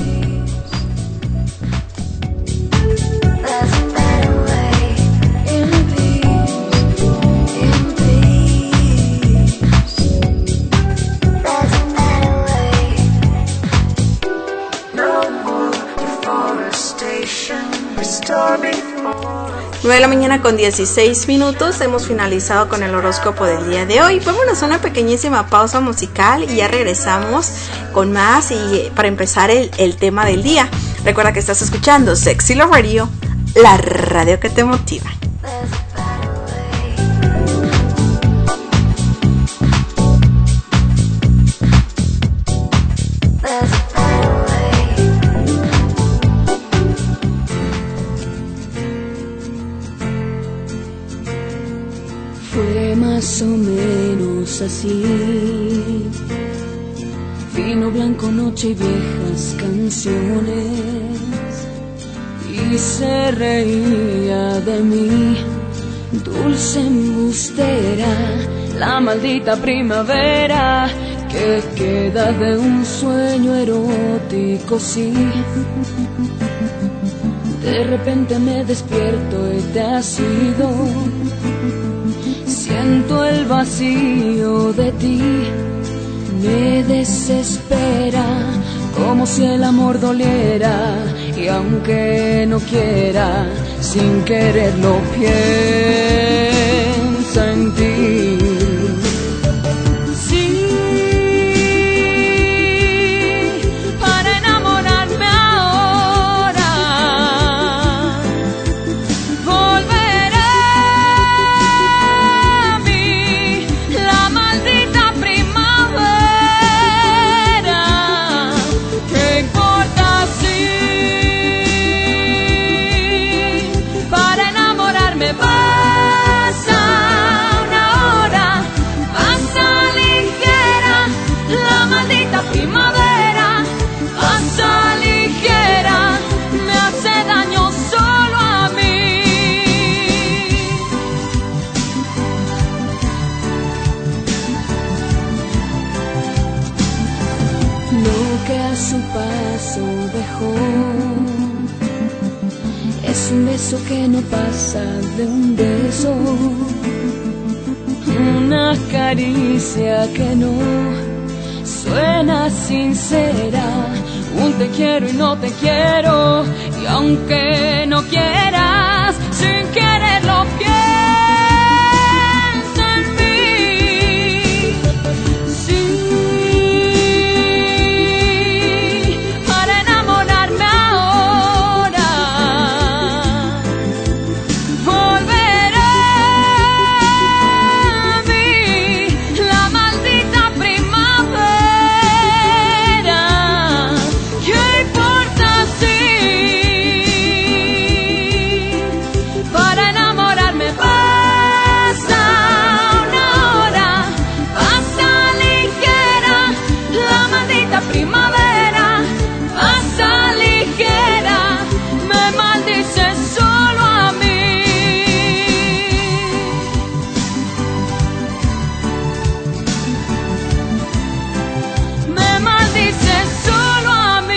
nueve de la mañana con dieciséis minutos, hemos finalizado con el horóscopo del día de hoy. Vámonos a una pequeñísima pausa musical y ya regresamos con más y para empezar el, el tema del día. Recuerda que estás escuchando Sexy Love Radio, la radio que te motiva. Fue más o menos así, vino blanco, noche y viejas canciones, y se reía de mí, dulce embustera, la maldita primavera que queda de un sueño erótico, sí. De repente me despierto y te has ido, siento el vacío de ti, me desespera, como si el amor doliera, y aunque no quiera, sin quererlo piensa en ti. Sí, para enamorarme ahora, volverá a mí la maldita primavera. ¿Qué importa si para enamorarme pasa una hora, pasa ligera la maldita primavera, pasa ligera, me hace daño solo a mí. Lo que a su paso dejó es un beso que no pasa de un beso, una caricia que no suena sincera, un te quiero y no te quiero, y aunque no quieras, sin quererlo piensa en mí. Sí, para enamorarme ahora, volverá a mí la maldita primavera. ¿Qué importa si para enamorarme pasa una hora, pasa ligera la maldita primavera, pasa ligera, me maldice solo a mí. Me maldice solo a mí.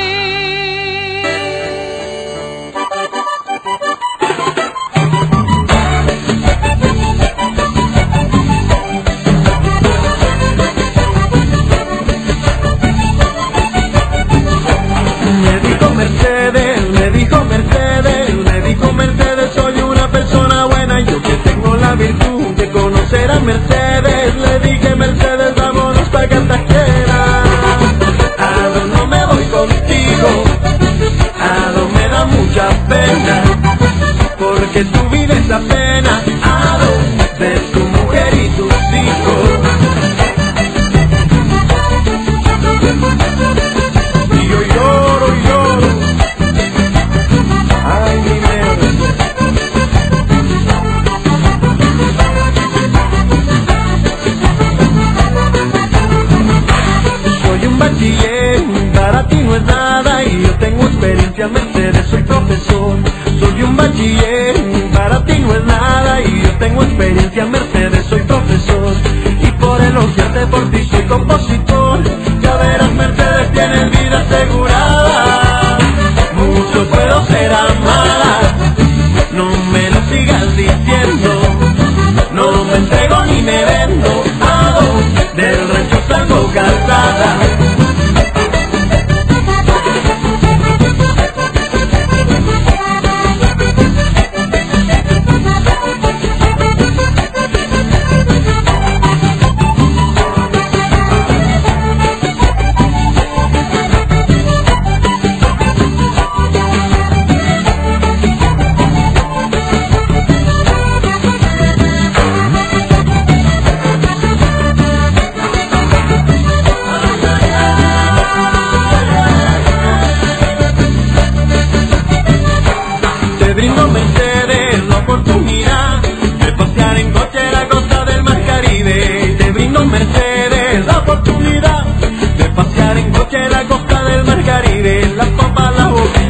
Me dijo Mercedes, me dijo Mercedes, me dijo Mercedes, soy una persona buena, yo que tengo la virtud de conocer a Mercedes. Le dije, Mercedes, vámonos pa' Cartagena. Ado, no me voy contigo, Ado, me da mucha pena, porque tu vida es la pena, Ado, de tu mujer y tus hijos. Y yo lloro, lloro, ay, mi Mercedes. Soy un bachiller, para ti no es nada, y yo tengo experiencia, Mercedes, soy profesor. Soy un bachiller, para ti no es nada, y yo tengo experiencia, Mercedes, soy profesor. Y por elogiarte por ti soy compositor, ya verás, Mercedes, tienes vida asegurada. Mucho puedo ser amada, no me lo sigas diciendo, no me entrego ni me vendo, Ado, del rancho salgo calzada.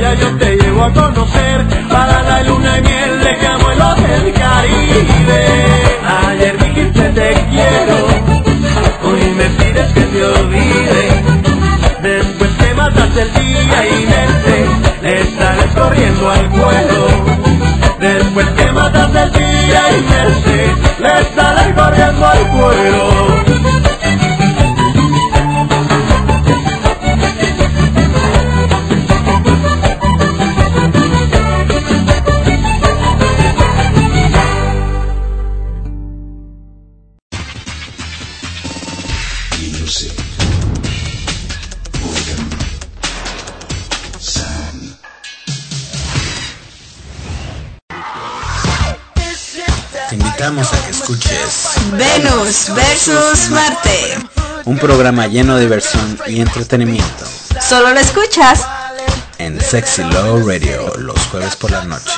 día yo te llevo a conocer, para la luna y miel dejamos el hotel Caribe. Ayer dijiste te quiero, hoy me pides que te olvide. Después que mataste el día y mente, le sales corriendo al vuelo. Después que mataste el día y mente, le sales corriendo al vuelo. Te invitamos a que escuches Venus versus Marte, un programa lleno de diversión y entretenimiento. Solo lo escuchas en Sexy Love Radio los jueves por la noche.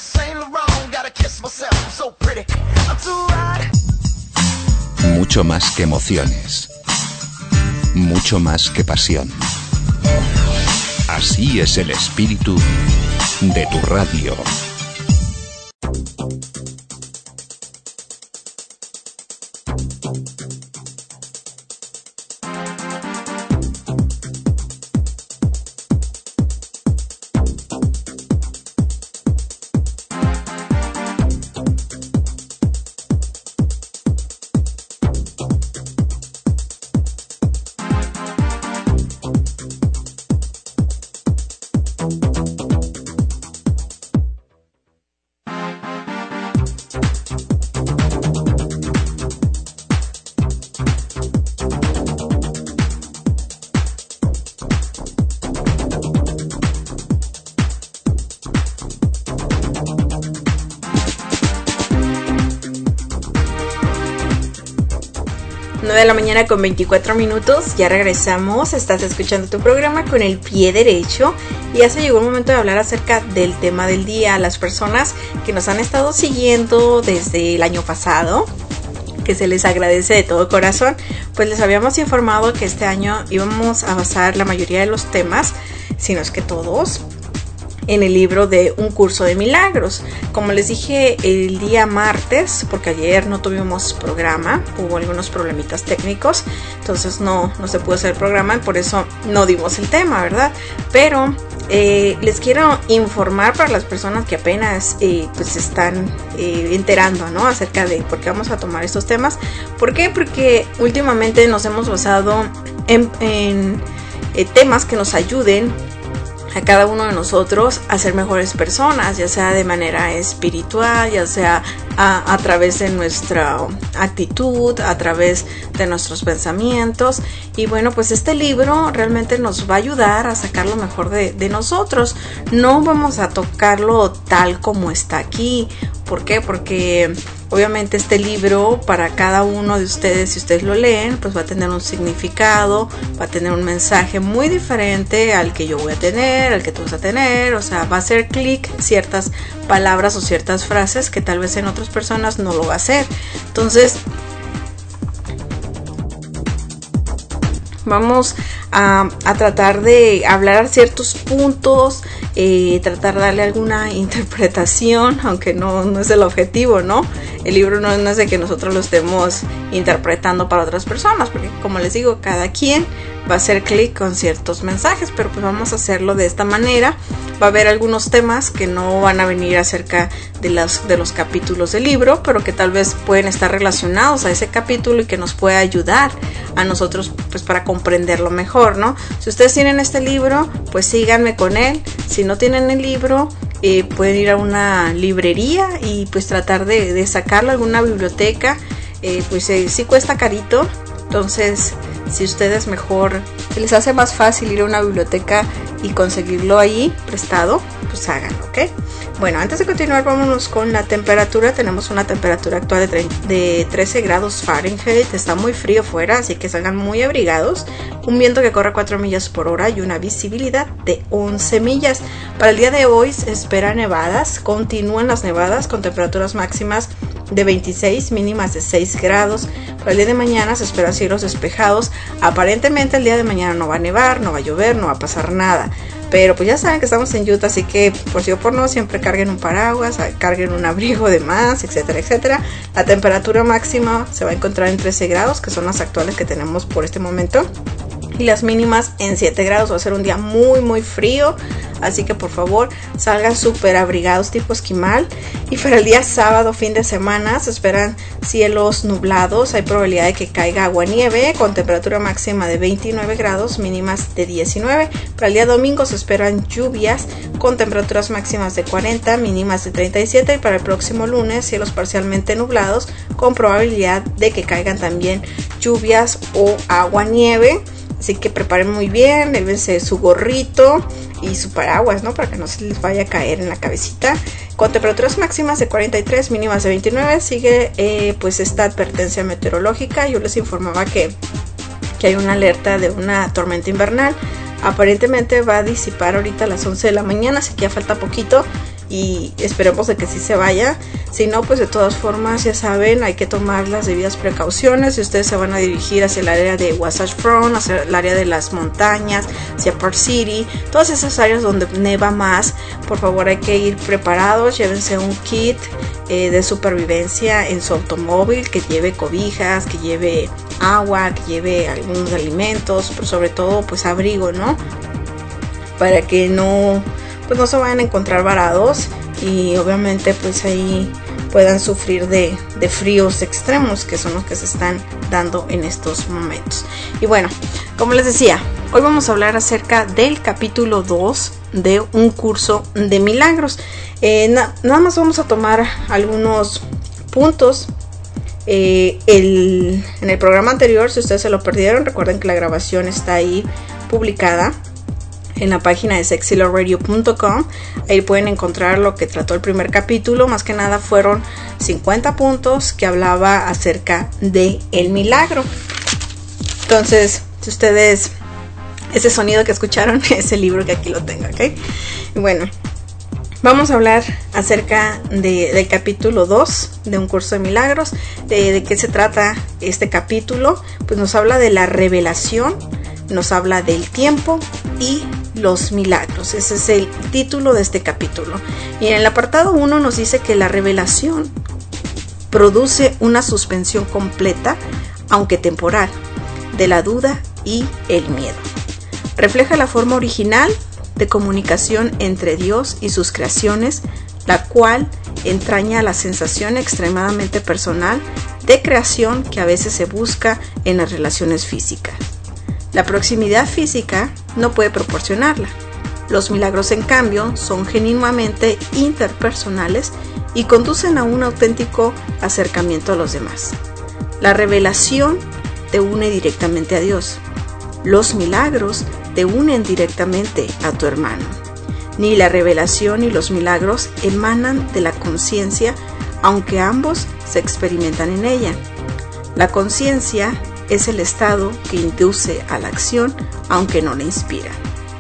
Mucho más que emociones. Mucho más que pasión. Así es el espíritu de tu radio. nueve de la mañana con veinticuatro minutos, ya regresamos, estás escuchando tu programa con el pie derecho y ya se llegó el momento de hablar acerca del tema del día. Las personas que nos han estado siguiendo desde el año pasado, que se les agradece de todo corazón, pues les habíamos informado que este año íbamos a basar la mayoría de los temas, si no es que todos, en el libro de Un Curso de Milagros. Como les dije el día martes, porque ayer no tuvimos programa, hubo algunos problemitas técnicos, entonces no, no se pudo hacer el programa y por eso no dimos el tema, ¿verdad? Pero eh, les quiero informar para las personas que apenas eh, pues están eh, enterando, ¿no? Acerca de por qué vamos a tomar estos temas. ¿Por qué? Porque últimamente nos hemos basado en, en eh, temas que nos ayuden a cada uno de nosotros a ser mejores personas, ya sea de manera espiritual, ya sea a, a través de nuestra actitud, a través de nuestros pensamientos. Y bueno, pues este libro realmente nos va a ayudar a sacar lo mejor de, de nosotros. No vamos a tocarlo tal como está aquí. ¿Por qué? Porque obviamente este libro para cada uno de ustedes, si ustedes lo leen, pues va a tener un significado, va a tener un mensaje muy diferente al que yo voy a tener, al que tú vas a tener. O sea, va a hacer clic ciertas palabras o ciertas frases que tal vez en otras personas no lo va a hacer. Entonces, vamos a, a tratar de hablar ciertos puntos, eh, tratar de darle alguna interpretación, aunque no, no es el objetivo, ¿no? El libro no, no es de que nosotros lo estemos interpretando para otras personas, porque como les digo, cada quien va a hacer clic con ciertos mensajes, pero pues vamos a hacerlo de esta manera. Va a haber algunos temas que no van a venir acerca de los, de los capítulos del libro, pero que tal vez pueden estar relacionados a ese capítulo y que nos pueda ayudar a nosotros pues para comprenderlo mejor, ¿no? Si ustedes tienen este libro, pues síganme con él. Si no tienen el libro, eh, pueden ir a una librería y pues tratar de, de sacarlo a alguna biblioteca. Eh, pues eh, sí cuesta carito, entonces si ustedes mejor, se les hace más fácil ir a una biblioteca y conseguirlo ahí prestado, pues háganlo, ¿ok? Bueno, antes de continuar, vámonos con la temperatura. Tenemos una temperatura actual de, de trece grados Fahrenheit. Está muy frío fuera, así que salgan muy abrigados. Un viento que corre cuatro millas por hora y una visibilidad de once millas. Para el día de hoy se espera nevadas. Continúan las nevadas con temperaturas máximas de veintiséis, mínimas de seis grados. Para el día de mañana se espera cielos despejados. Aparentemente el día de mañana no va a nevar, no va a llover, no va a pasar nada. pero pues ya saben que estamos en Utah, así que por sí o por no, siempre carguen un paraguas, carguen un abrigo de más, etcétera, etcétera. La temperatura máxima se va a encontrar en trece grados, que son las actuales que tenemos por este momento, y las mínimas en siete grados. Va a ser un día muy muy frío, así que por favor salgan súper abrigados tipo esquimal. Y para el día sábado, fin de semana, se esperan cielos nublados, hay probabilidad de que caiga agua nieve con temperatura máxima de veintinueve grados, mínimas de diecinueve. Para el día domingo se esperan lluvias con temperaturas máximas de cuarenta, mínimas de treinta y siete. Y para el próximo lunes, cielos parcialmente nublados con probabilidad de que caigan también lluvias o agua nieve. Así que preparen muy bien, llévense su gorrito y su paraguas, ¿no? Para que no se les vaya a caer en la cabecita. Con temperaturas máximas de cuarenta y tres, mínimas de veintinueve, sigue eh, pues esta advertencia meteorológica. Yo les informaba que, que hay una alerta de una tormenta invernal. Aparentemente va a disipar ahorita a las once de la mañana, así que ya falta poquito. Y esperemos de que sí se vaya. Si no, pues de todas formas, ya saben, hay que tomar las debidas precauciones. Si ustedes se van a dirigir hacia el área de Wasatch Front, hacia el área de las montañas, hacia Park City, todas esas áreas donde neva más, por favor hay que ir preparados. Llévense un kit eh, de supervivencia en su automóvil, que lleve cobijas, que lleve agua, que lleve algunos alimentos, pero sobre todo pues abrigo, ¿no? Para que no... pues no se vayan a encontrar varados y obviamente pues ahí puedan sufrir de, de fríos extremos, que son los que se están dando en estos momentos. Y bueno, como les decía, hoy vamos a hablar acerca del capítulo dos de un curso de milagros. Eh, na, nada más vamos a tomar algunos puntos. Eh, el, en el programa anterior, si ustedes se lo perdieron, recuerden que la grabación está ahí publicada en la página de sexy love radio punto com. Ahí pueden encontrar lo que trató el primer capítulo. Más que nada fueron cincuenta puntos que hablaba acerca de el milagro. Entonces, si ustedes, ese sonido que escucharon es el libro que aquí lo tengo, ¿ok? Y bueno, vamos a hablar acerca de, del capítulo dos de un curso de milagros. De, de qué se trata este capítulo. Pues nos habla de la revelación, nos habla del tiempo y los milagros. Ese es el título de este capítulo. Y en el apartado uno nos dice que la revelación produce una suspensión completa, aunque temporal, de la duda y el miedo. Refleja la forma original de comunicación entre Dios y sus creaciones, la cual entraña la sensación extremadamente personal de creación que a veces se busca en las relaciones físicas. La proximidad física no puede proporcionarla. Los milagros, en cambio, son genuinamente interpersonales y conducen a un auténtico acercamiento a los demás. La revelación te une directamente a Dios. Los milagros te unen directamente a tu hermano. Ni la revelación ni los milagros emanan de la conciencia, aunque ambos se experimentan en ella. La conciencia es el estado que induce a la acción, aunque no la inspira.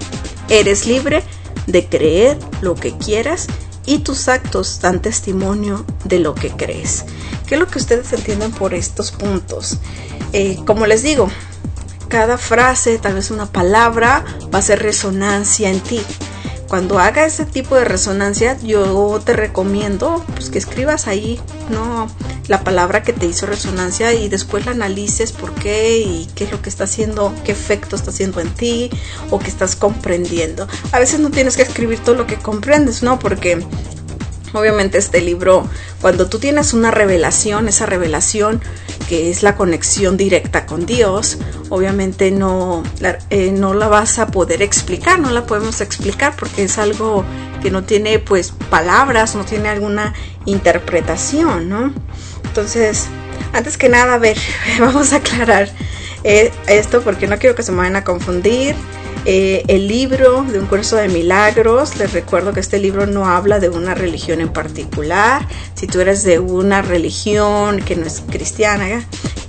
Eres libre de creer lo que quieras y tus actos dan testimonio de lo que crees. ¿Qué es lo que ustedes entienden por estos puntos? Eh, como les digo, cada frase, tal vez una palabra, va a hacer resonancia en ti. Cuando haga ese tipo de resonancia, yo te recomiendo pues, que escribas ahí, ¿no?, la palabra que te hizo resonancia y después la analices por qué y qué es lo que está haciendo, qué efecto está haciendo en ti o qué estás comprendiendo. A veces no tienes que escribir todo lo que comprendes, ¿no? Porque obviamente este libro, cuando tú tienes una revelación, esa revelación que es la conexión directa con Dios, obviamente no la, eh, no la vas a poder explicar, no la podemos explicar porque es algo que no tiene pues palabras, no tiene alguna interpretación, ¿no? Entonces, antes que nada, a ver, vamos a aclarar eh, esto porque no quiero que se me vayan a confundir. Eh, el libro de un curso de milagros, les recuerdo que este libro no habla de una religión en particular. Si tú eres de una religión que no es cristiana,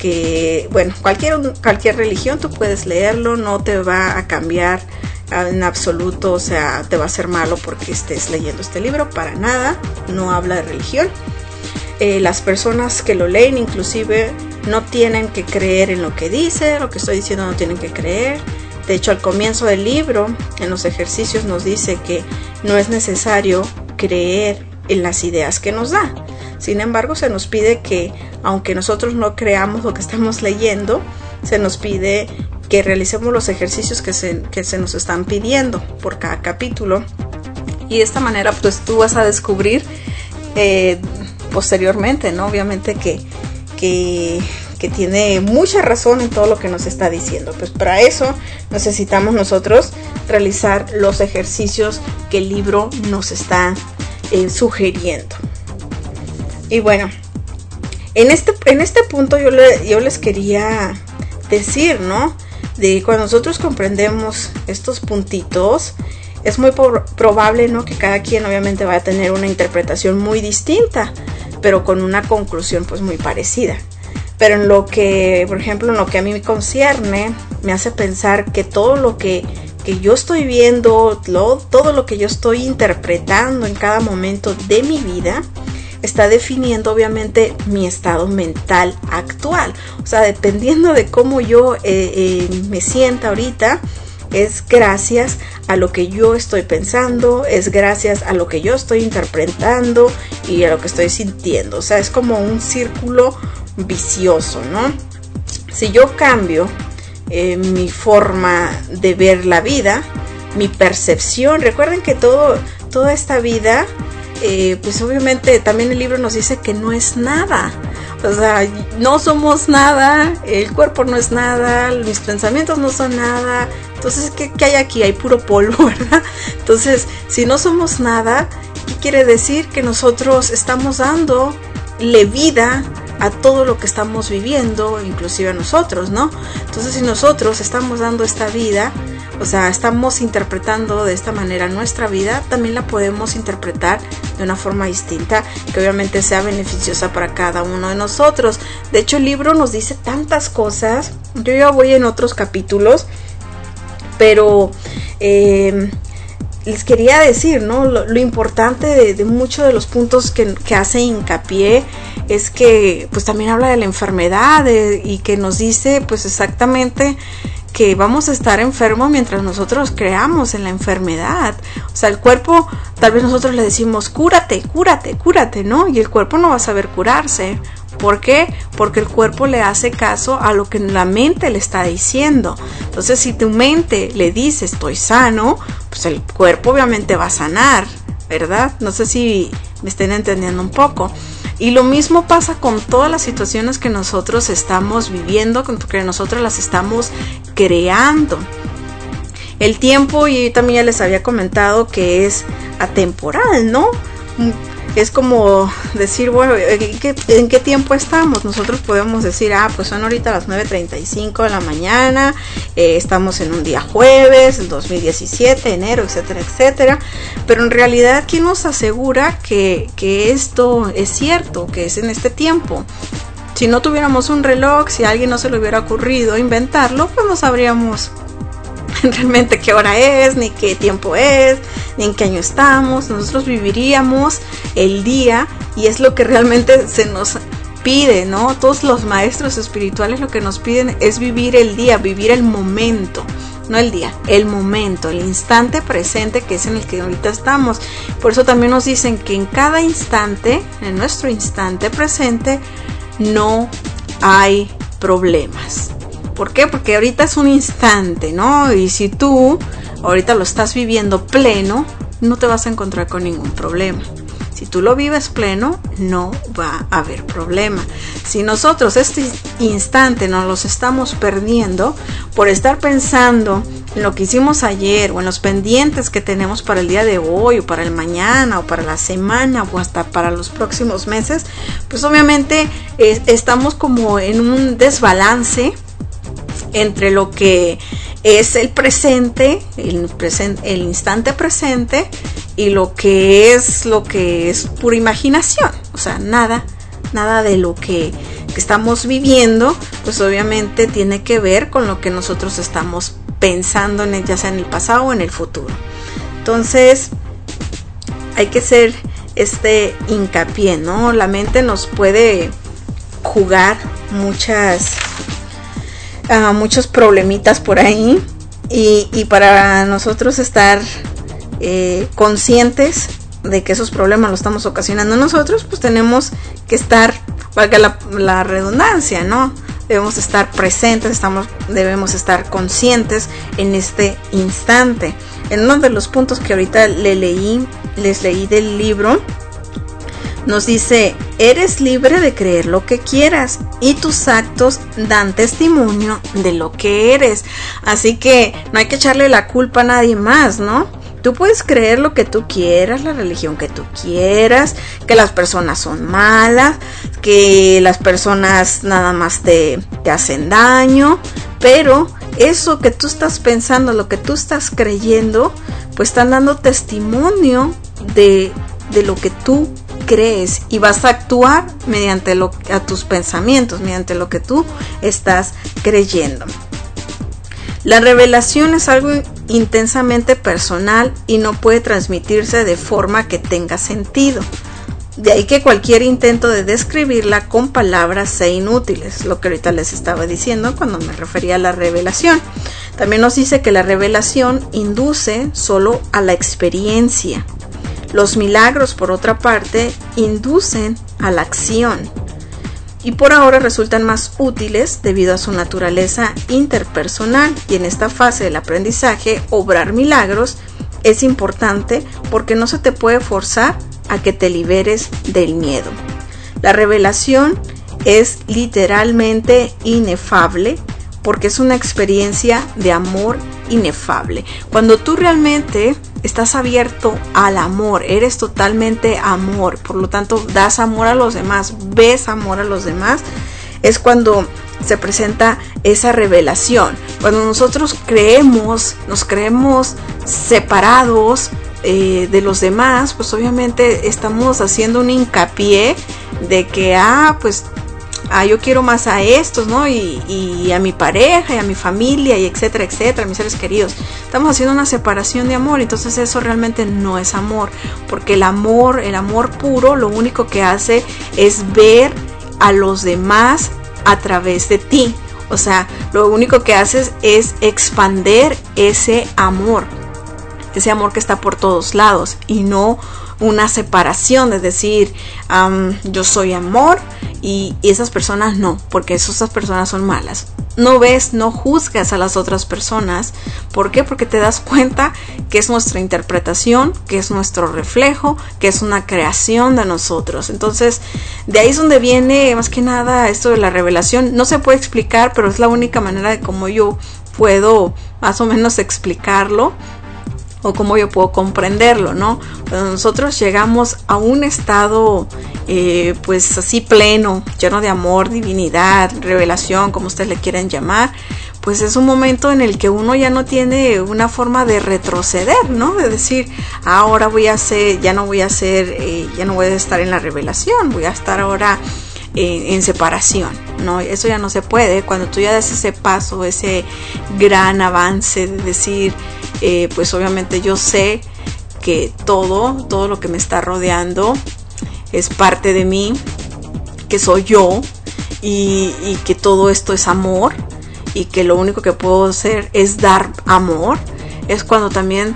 que bueno, cualquier, cualquier religión tú puedes leerlo, no te va a cambiar en absoluto, o sea, te va a hacer malo porque estés leyendo este libro, para nada, no habla de religión. Eh, las personas que lo leen inclusive no tienen que creer en lo que dice, lo que estoy diciendo no tienen que creer. De hecho, al comienzo del libro, en los ejercicios nos dice que no es necesario creer en las ideas que nos da. Sin embargo, se nos pide que, aunque nosotros no creamos lo que estamos leyendo, se nos pide que realicemos los ejercicios que se, que se nos están pidiendo por cada capítulo. Y de esta manera, pues tú vas a descubrir eh, posteriormente, ¿no? Obviamente que, que, que tiene mucha razón en todo lo que nos está diciendo. Pues para eso necesitamos nosotros realizar los ejercicios que el libro nos está eh, sugiriendo. Y bueno, en este, en este punto yo, le, yo les quería decir, ¿no? De cuando nosotros comprendemos estos puntitos, es muy por, probable, ¿no? Que cada quien obviamente va a tener una interpretación muy distinta, pero con una conclusión pues muy parecida. Pero en lo que, por ejemplo, en lo que a mí me concierne, me hace pensar que todo lo que, que yo estoy viendo, lo, todo lo que yo estoy interpretando en cada momento de mi vida, está definiendo obviamente mi estado mental actual. O sea, dependiendo de cómo yo eh, eh, me sienta ahorita, es gracias a lo que yo estoy pensando, es gracias a lo que yo estoy interpretando y a lo que estoy sintiendo. O sea, es como un círculo vicioso, ¿no? Si yo cambio eh, mi forma de ver la vida, mi percepción, recuerden que todo, toda esta vida, Eh, pues obviamente también el libro nos dice que no es nada, o sea, no somos nada, el cuerpo no es nada, mis pensamientos no son nada. Entonces, ¿qué, qué hay aquí? Hay puro polvo, ¿verdad? Entonces, si no somos nada, ¿qué quiere decir? Que nosotros estamos dándole vida a todo lo que estamos viviendo, inclusive a nosotros, ¿no? Entonces, si nosotros estamos dando esta vida, o sea, estamos interpretando de esta manera nuestra vida, también la podemos interpretar de una forma distinta, que obviamente sea beneficiosa para cada uno de nosotros. De hecho, el libro nos dice tantas cosas. Yo ya voy en otros capítulos, pero eh, les quería decir, ¿no? Lo, lo importante de, de muchos de los puntos que, que hace hincapié es que, pues, también habla de la enfermedad de, y que nos dice, pues, exactamente que vamos a estar enfermos mientras nosotros creamos en la enfermedad. O sea, el cuerpo, tal vez nosotros le decimos, cúrate, cúrate, cúrate, ¿no? Y el cuerpo no va a saber curarse. ¿Por qué? Porque el cuerpo le hace caso a lo que la mente le está diciendo. Entonces, si tu mente le dice, estoy sano, pues el cuerpo obviamente va a sanar, ¿verdad? No sé si me estén entendiendo un poco. Y lo mismo pasa con todas las situaciones que nosotros estamos viviendo, que nosotros las estamos creando. El tiempo, y también ya les había comentado que es atemporal, ¿no? Es como decir, bueno, ¿en qué, ¿en qué tiempo estamos? Nosotros podemos decir, ah, pues son ahorita las nueve treinta y cinco de la mañana, eh, estamos en un día jueves, el dos mil diecisiete, enero, etcétera, etcétera. Pero en realidad, ¿quién nos asegura que, que esto es cierto, que es en este tiempo? Si no tuviéramos un reloj, si a alguien no se le hubiera ocurrido inventarlo, pues no sabríamos realmente qué hora es, ni qué tiempo es, ni en qué año estamos. Nosotros viviríamos el día, y es lo que realmente se nos pide, ¿no? Todos los maestros espirituales lo que nos piden es vivir el día, vivir el momento, no el día, el momento, el instante presente, que es en el que ahorita estamos. Por eso también nos dicen que en cada instante, en nuestro instante presente, no hay problemas. ¿Por qué? Porque ahorita es un instante, ¿no? Y si tú ahorita lo estás viviendo pleno, no te vas a encontrar con ningún problema. Si tú lo vives pleno, no va a haber problema. Si nosotros este instante nos los estamos perdiendo por estar pensando en lo que hicimos ayer o en los pendientes que tenemos para el día de hoy o para el mañana o para la semana o hasta para los próximos meses, pues obviamente eh, estamos como en un desbalance entre lo que es el presente, el, presen- el instante presente, y lo que es lo que es pura imaginación. O sea, nada, nada de lo que, que estamos viviendo, pues obviamente tiene que ver con lo que nosotros estamos pensando, en el, ya sea en el pasado o en el futuro. Entonces, hay que hacer este hincapié, ¿no? La mente nos puede jugar muchas Uh, muchos problemitas por ahí, Y, y para nosotros estar eh, conscientes de que esos problemas los estamos ocasionando nosotros, pues tenemos que estar, valga la, la redundancia, ¿no? Debemos estar presentes, estamos, debemos estar conscientes en este instante. En uno de los puntos que ahorita le leí, les leí del libro, nos dice: eres libre de creer lo que quieras y tus actos dan testimonio de lo que eres. Así que no hay que echarle la culpa a nadie más, ¿no? Tú puedes creer lo que tú quieras, la religión que tú quieras, que las personas son malas, que las personas nada más te, te hacen daño, pero eso que tú estás pensando, lo que tú estás creyendo, pues están dando testimonio de, de lo que tú crees, y vas a actuar mediante lo, a tus pensamientos, mediante lo que tú estás creyendo. La revelación es algo intensamente personal y no puede transmitirse de forma que tenga sentido. De ahí que cualquier intento de describirla con palabras sea inútil, es lo que ahorita les estaba diciendo cuando me refería a la revelación. También nos dice que la revelación induce solo a la experiencia. Los milagros, por otra parte, inducen a la acción. Y por ahora resultan más útiles debido a su naturaleza interpersonal, y en esta fase del aprendizaje, obrar milagros es importante porque no se te puede forzar a que te liberes del miedo. La revelación es literalmente inefable porque es una experiencia de amor inefable. Cuando tú realmente estás abierto al amor, eres totalmente amor, por lo tanto das amor a los demás, ves amor a los demás, es cuando se presenta esa revelación. Cuando nosotros creemos, nos creemos separados eh, de los demás, pues obviamente estamos haciendo un hincapié de que, ah, pues ah, yo quiero más a estos, ¿no? Y, y a mi pareja, y a mi familia, y etcétera, etcétera, a mis seres queridos. Estamos haciendo una separación de amor, entonces eso realmente no es amor, porque el amor, el amor puro, lo único que hace es ver a los demás a través de ti. O sea, lo único que haces es expander ese amor, ese amor que está por todos lados, y no una separación de decir, um, yo soy amor y esas personas no, porque esas personas son malas. No ves, no juzgas a las otras personas. ¿Por qué? Porque te das cuenta que es nuestra interpretación, que es nuestro reflejo, que es una creación de nosotros. Entonces, de ahí es donde viene más que nada esto de la revelación. No se puede explicar, pero es la única manera de cómo yo puedo más o menos explicarlo, o cómo yo puedo comprenderlo, ¿no? Cuando nosotros llegamos a un estado eh, pues así pleno, lleno de amor, divinidad, revelación, como ustedes le quieran llamar, pues es un momento en el que uno ya no tiene una forma de retroceder, ¿no? De decir, ahora voy a hacer, ya no voy a hacer, eh, ya no voy a estar en la revelación, voy a estar ahora eh, en separación, ¿no? Eso ya no se puede. Cuando tú ya das ese paso, ese gran avance de decir, eh, pues obviamente yo sé que todo, todo lo que me está rodeando es parte de mí, que soy yo, y, y que todo esto es amor, y que lo único que puedo hacer es dar amor. Es cuando también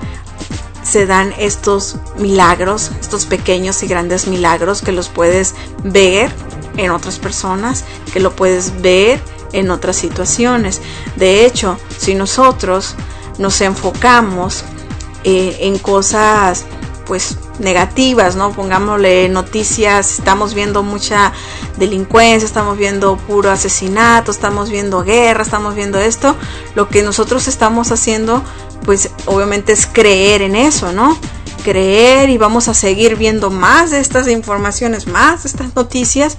se dan estos milagros, estos pequeños y grandes milagros, que los puedes ver en otras personas, que lo puedes ver en otras situaciones. De hecho, si nosotros nos enfocamos eh, en cosas pues negativas, ¿no? Pongámosle noticias, estamos viendo mucha delincuencia, estamos viendo puro asesinato, estamos viendo guerra, estamos viendo esto, lo que nosotros estamos haciendo pues obviamente es creer en eso, ¿no? Creer, y vamos a seguir viendo más de estas informaciones, más de estas noticias,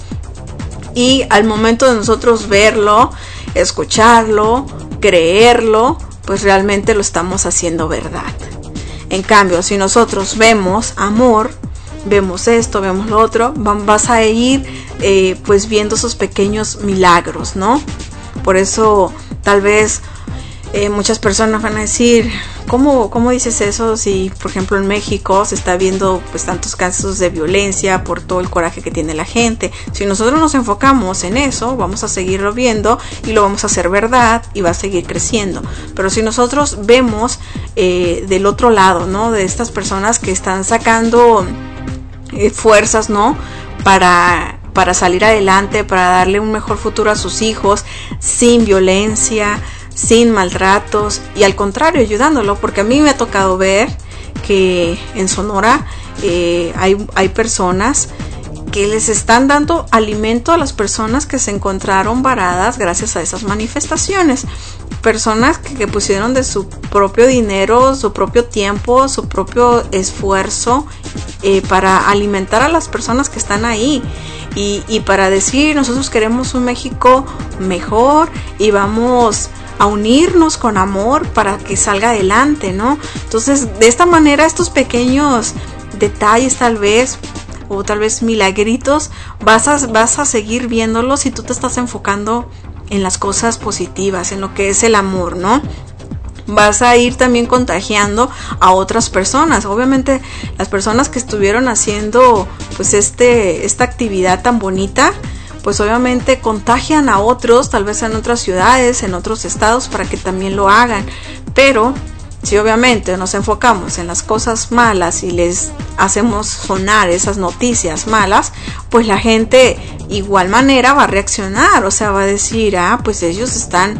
y al momento de nosotros verlo, escucharlo, creerlo, pues realmente lo estamos haciendo verdad. En cambio, si nosotros vemos amor, vemos esto, vemos lo otro, vas a ir eh, pues viendo esos pequeños milagros, ¿no? Por eso tal vez eh, muchas personas van a decir, ¿cómo, ¿cómo dices eso si, por ejemplo, en México se está viendo pues tantos casos de violencia por todo el coraje que tiene la gente? Si nosotros nos enfocamos en eso, vamos a seguirlo viendo y lo vamos a hacer verdad y va a seguir creciendo. Pero si nosotros vemos eh, del otro lado, ¿no? De estas personas que están sacando eh, fuerzas, ¿no? Para... para salir adelante, para darle un mejor futuro a sus hijos, sin violencia, sin maltratos, y al contrario, ayudándolo, porque a mí me ha tocado ver que en Sonora eh, hay, hay personas que les están dando alimento a las personas que se encontraron varadas gracias a esas manifestaciones. Personas que, que pusieron de su propio dinero, su propio tiempo, su propio esfuerzo eh, para alimentar a las personas que están ahí. Y, y para decir, nosotros queremos un México mejor y vamos a unirnos con amor para que salga adelante, ¿no? Entonces, de esta manera, estos pequeños detalles tal vez, o tal vez milagritos, vas a, vas a seguir viéndolos si tú te estás enfocando en las cosas positivas, en lo que es el amor, ¿no? Vas a ir también contagiando a otras personas. Obviamente las personas que estuvieron haciendo pues este esta actividad tan bonita, pues obviamente contagian a otros, tal vez en otras ciudades, en otros estados, para que también lo hagan. Pero si obviamente nos enfocamos en las cosas malas y les hacemos sonar esas noticias malas, pues la gente igual manera va a reaccionar, o sea, va a decir, ah, pues ellos están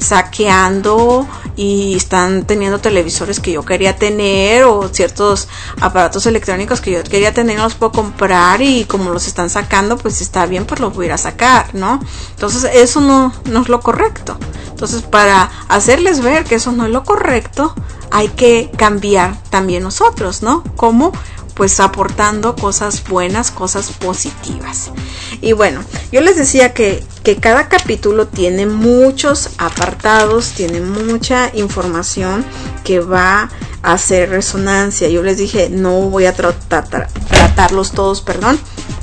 saqueando y están teniendo televisores que yo quería tener, o ciertos aparatos electrónicos que yo quería tener, no los puedo comprar, y como los están sacando, pues está bien, pues los voy a ir a sacar, ¿no? Entonces eso no, no es lo correcto. Entonces, para hacerles ver que eso no es lo correcto, hay que cambiar también nosotros, ¿no? ¿Cómo? Pues aportando cosas buenas, cosas positivas. Y bueno, yo les decía que, que cada capítulo tiene muchos apartados, tiene mucha información que va a hacer resonancia. Yo les dije, no voy a tratar, tratarlos todos, perdón.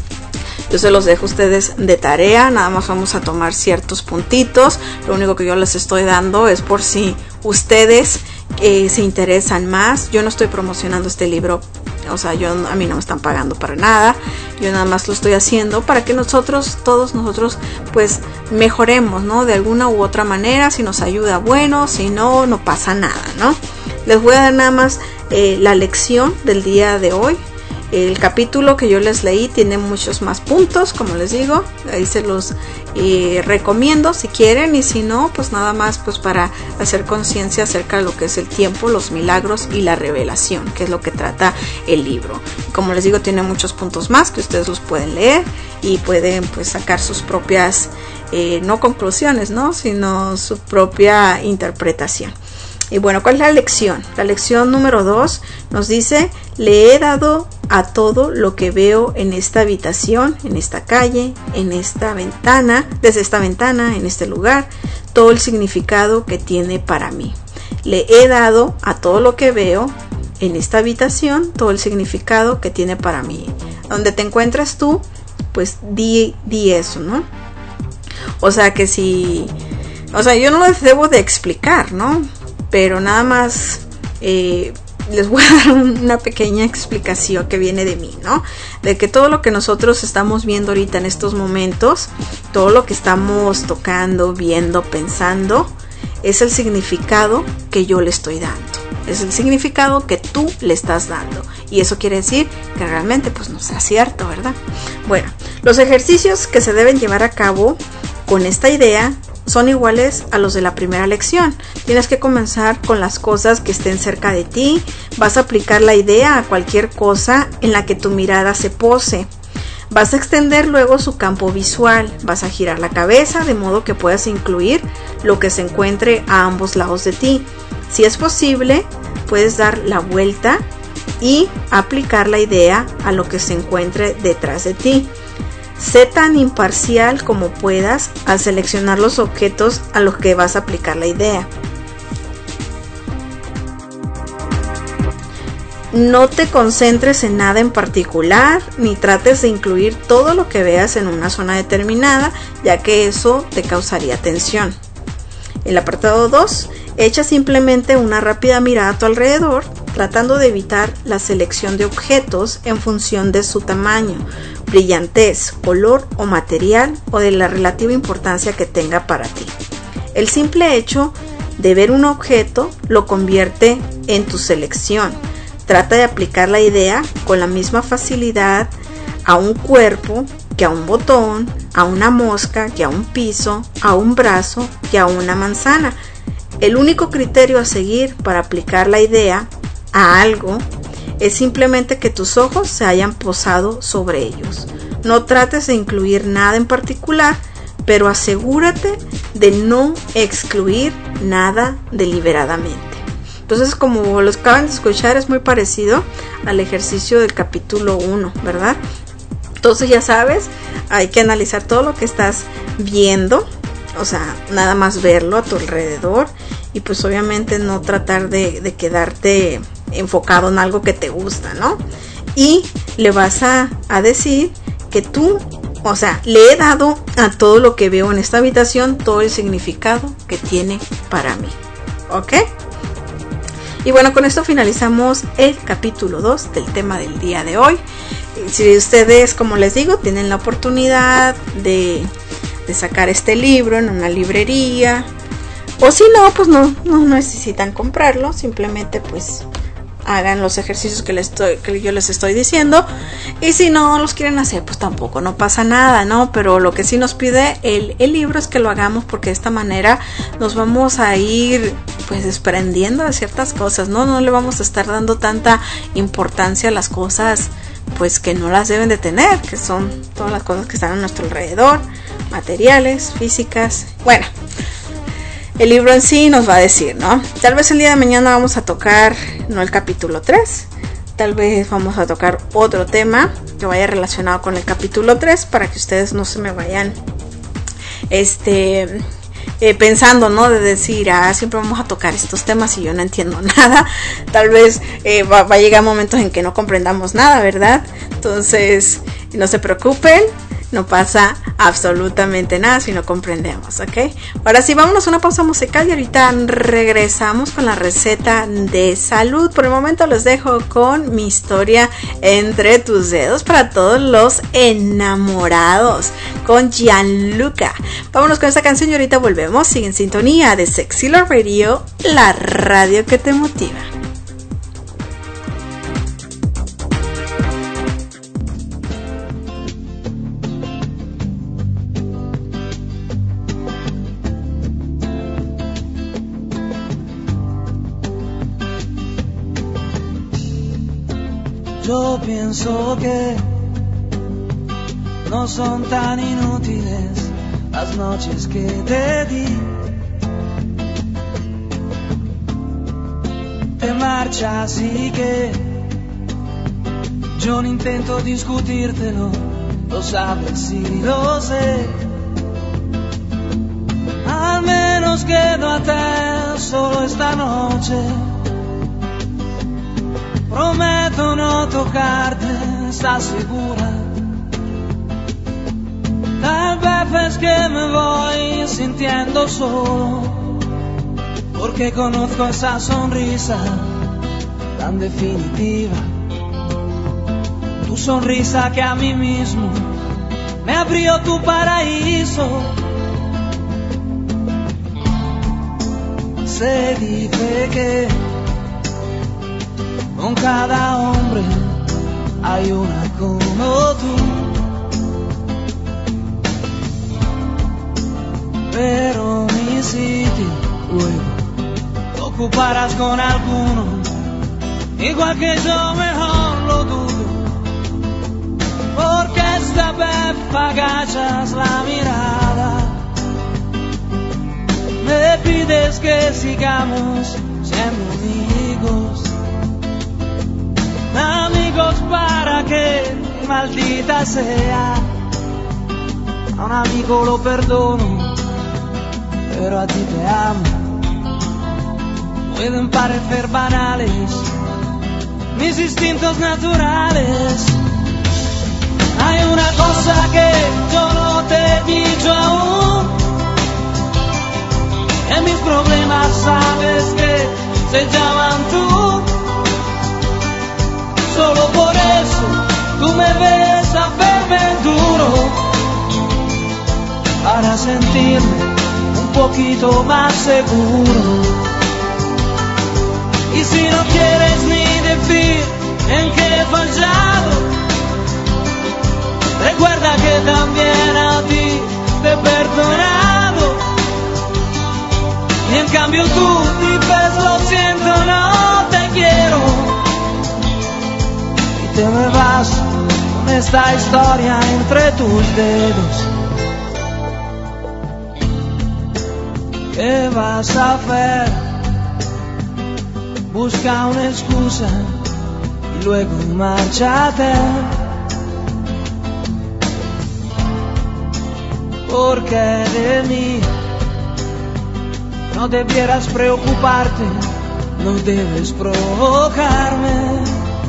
Yo se los dejo a ustedes de tarea, nada más vamos a tomar ciertos puntitos. Lo único que yo les estoy dando es por si ustedes eh, se interesan más. Yo no estoy promocionando este libro, o sea, yo a mí no me están pagando para nada. Yo nada más lo estoy haciendo para que nosotros, todos nosotros, pues mejoremos, ¿no? De alguna u otra manera. Si nos ayuda, bueno, si no, no pasa nada, ¿no? Les voy a dar nada más eh, la lección del día de hoy. El capítulo que yo les leí tiene muchos más puntos, como les digo, ahí se los eh, recomiendo si quieren, y si no, pues nada más pues para hacer conciencia acerca de lo que es el tiempo, los milagros y la revelación, que es lo que trata el libro. Como les digo, tiene muchos puntos más que ustedes los pueden leer y pueden pues sacar sus propias, eh, no conclusiones, ¿no? Sino su propia interpretación. Y bueno, ¿cuál es la lección? La lección número dos nos dice: le he dado a todo lo que veo en esta habitación, en esta calle, en esta ventana, desde esta ventana, en este lugar, todo el significado que tiene para mí. Le he dado a todo lo que veo en esta habitación, todo el significado que tiene para mí. Donde te encuentras tú, pues di, di eso, ¿no? O sea que si... O sea, yo no les debo de explicar, ¿no? Pero nada más eh, les voy a dar una pequeña explicación que viene de mí, ¿no? De que todo lo que nosotros estamos viendo ahorita en estos momentos, todo lo que estamos tocando, viendo, pensando, es el significado que yo le estoy dando. Es el significado que tú le estás dando. Y eso quiere decir que realmente pues no sea cierto, ¿verdad? Bueno, los ejercicios que se deben llevar a cabo con esta idea son iguales a los de la primera lección. Tienes que comenzar con las cosas que estén cerca de ti. Vas a aplicar la idea a cualquier cosa en la que tu mirada se pose. Vas a extender luego su campo visual. Vas a girar la cabeza de modo que puedas incluir lo que se encuentre a ambos lados de ti. Si es posible, puedes dar la vuelta y aplicar la idea a lo que se encuentre detrás de ti. Sé tan imparcial como puedas al seleccionar los objetos a los que vas a aplicar la idea. No te concentres en nada en particular, ni trates de incluir todo lo que veas en una zona determinada, ya que eso te causaría tensión. El apartado dos Echa simplemente una rápida mirada a tu alrededor, tratando de evitar la selección de objetos en función de su tamaño, brillantez, color o material, o de la relativa importancia que tenga para ti. El simple hecho de ver un objeto lo convierte en tu selección. Trata de aplicar la idea con la misma facilidad a un cuerpo que a un botón, a una mosca que a un piso, a un brazo que a una manzana. El único criterio a seguir para aplicar la idea a algo es simplemente que tus ojos se hayan posado sobre ellos. No trates de incluir nada en particular, pero asegúrate de no excluir nada deliberadamente. Entonces, como los acaban de escuchar, es muy parecido al ejercicio del capítulo uno, ¿verdad? Entonces ya sabes, hay que analizar todo lo que estás viendo, o sea, nada más verlo a tu alrededor, y pues obviamente no tratar de, de quedarte enfocado en algo que te gusta, ¿no? Y le vas a, a decir que tú, o sea, le he dado a todo lo que veo en esta habitación todo el significado que tiene para mí, ¿ok? Y bueno, con esto finalizamos el capítulo dos del tema del día de hoy. Si ustedes, como les digo, tienen la oportunidad de, de sacar este libro en una librería, o si no, pues no, no necesitan comprarlo, simplemente pues hagan los ejercicios que, les estoy, que yo les estoy diciendo, y si no los quieren hacer, pues tampoco, no pasa nada, ¿no? Pero lo que sí nos pide el, el libro es que lo hagamos, porque de esta manera nos vamos a ir pues desprendiendo de ciertas cosas, ¿no? No le vamos a estar dando tanta importancia a las cosas pues que no las deben de tener, que son todas las cosas que están a nuestro alrededor, materiales, físicas. Bueno, el libro en sí nos va a decir, ¿no? Tal vez el día de mañana vamos a tocar, no el capítulo tres, tal vez vamos a tocar otro tema que vaya relacionado con el capítulo tres, para que ustedes no se me vayan este eh, pensando, ¿no? De decir, ah, siempre vamos a tocar estos temas y yo no entiendo nada. Tal vez eh, va, va a llegar momentos en que no comprendamos nada, ¿verdad? Entonces, no se preocupen, no pasa absolutamente nada si no comprendemos, ¿ok? Ahora sí, vámonos a una pausa musical y ahorita regresamos con la receta de salud. Por el momento los dejo con Mi historia entre tus dedos para todos los enamorados, con Gianluca. Vámonos con esta canción y ahorita volvemos. Sigue en sintonía de Sexy Love Radio, la radio que te motiva. Yo pienso que no son tan inútiles las noches que te di. Te marchas y que yo no intento discutírtelo, lo sabes y lo sé. Al menos quedo a te solo esta noche. Prometo no tocarte, ¿estás segura? Tal vez es que me voy sintiendo solo, porque conozco esa sonrisa tan definitiva. Tu sonrisa que a mí mismo me abrió tu paraíso. Se dice que con cada hombre hay una como tú, pero mi sitio luego lo ocuparás con alguno, igual que yo, mejor lo dudo, porque esta vez agachas la mirada, me pides que sigamos siendo amigos. Amigos para que, maldita sea, a un amigo lo perdono, pero a ti te amo. Pueden parecer banales mis instintos naturales. Hay una cosa que yo no te he dicho aún, en mis problemas sabes se llaman tú. Solo por eso tú me ves a verme duro, para sentirme un poquito más seguro. Y si no quieres ni decir en qué he fallado, recuerda que también a ti te he perdonado. Y en cambio tú dices lo siento, no te quiero, y te me vas con esta historia entre tus dedos. ¿Qué vas a hacer? Busca una excusa y luego márchate, porque de mí no debieras preocuparte, no debes provocarme,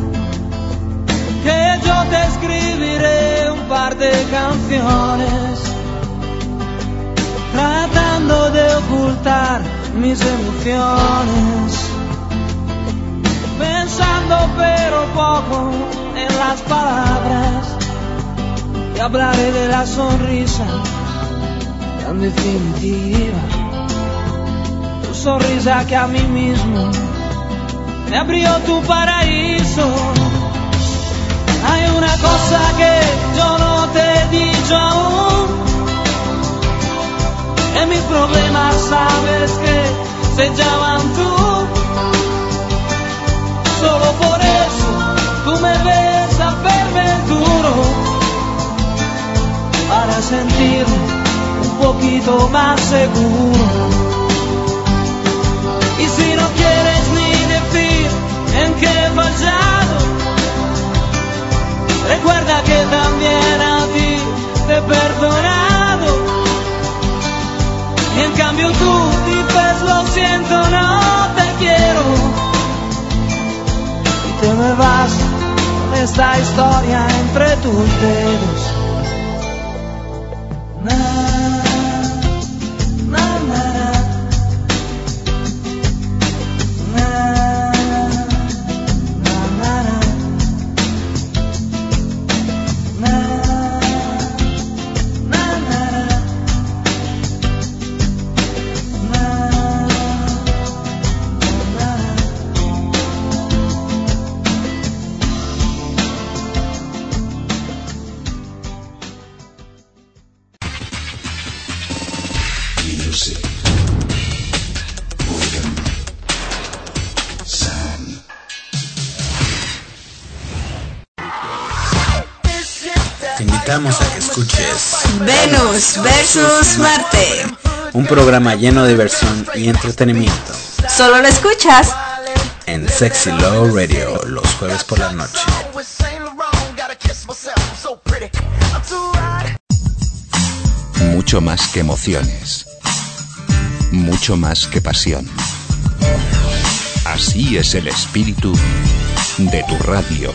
que yo te escribiré un par de canciones tratando de ocultar mis emociones, pensando pero poco en las palabras, y hablaré de la sonrisa tan definitiva, tu sonrisa que a mí mismo me abrió tu paraíso. Hay una cosa que yo no te he dicho aún, en mis problemas sabes que se llaman tú. Solo por eso tú me ves a verme duro, para sentirme un poquito más seguro. Y si no quieres ni decir en qué he fallado, recuerda que también a ti te he perdonado. Y en cambio tú dices lo siento, no te quiero, y te me vas con esta historia entre tus dedos. Na, na, na, na, na, na, na, na, na, Te invitamos a que escuches Venus versus Marte, un programa lleno de diversión y entretenimiento solo lo escuchas en Sexy Love Radio los jueves por la noche. Mucho más que emociones, mucho más que pasión. Así es el espíritu de tu radio.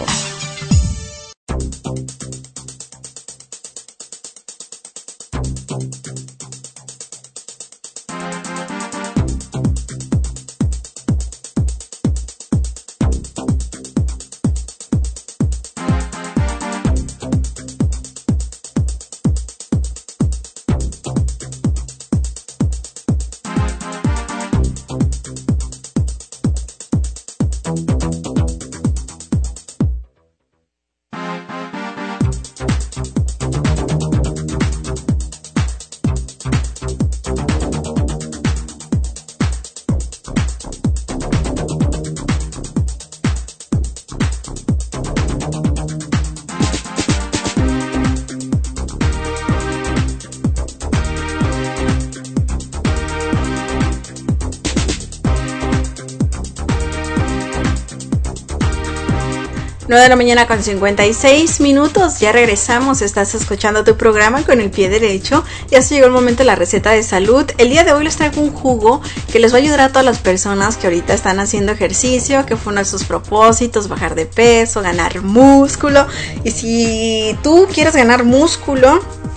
nueve de la mañana con cincuenta y seis minutos, ya regresamos, estás escuchando tu programa con el pie derecho. Ya se llegó el momento de la receta de salud. El día de hoy les traigo un jugo que les va a ayudar a todas las personas que ahorita están haciendo ejercicio, que fue uno de sus propósitos, bajar de peso, ganar músculo. Y si tú quieres ganar músculo,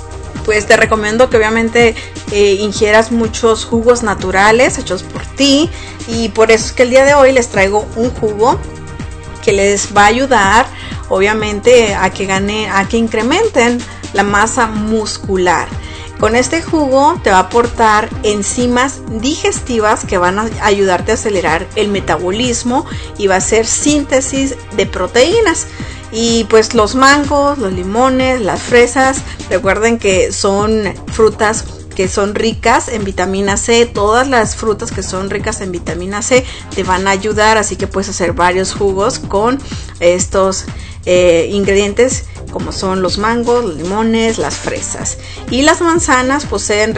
pues te recomiendo que obviamente eh, ingieras muchos jugos naturales hechos por ti, y por eso es que el día de hoy les traigo un jugo que les va a ayudar obviamente a que gane, a que incrementen la masa muscular. Con este jugo te va a aportar enzimas digestivas que van a ayudarte a acelerar el metabolismo y va a hacer síntesis de proteínas. Y pues los mangos, los limones, las fresas, recuerden que son frutas que son ricas en vitamina C. Todas las frutas que son ricas en vitamina C te van a ayudar, así que puedes hacer varios jugos con estos eh, ingredientes, como son los mangos, los limones, las fresas. Y las manzanas poseen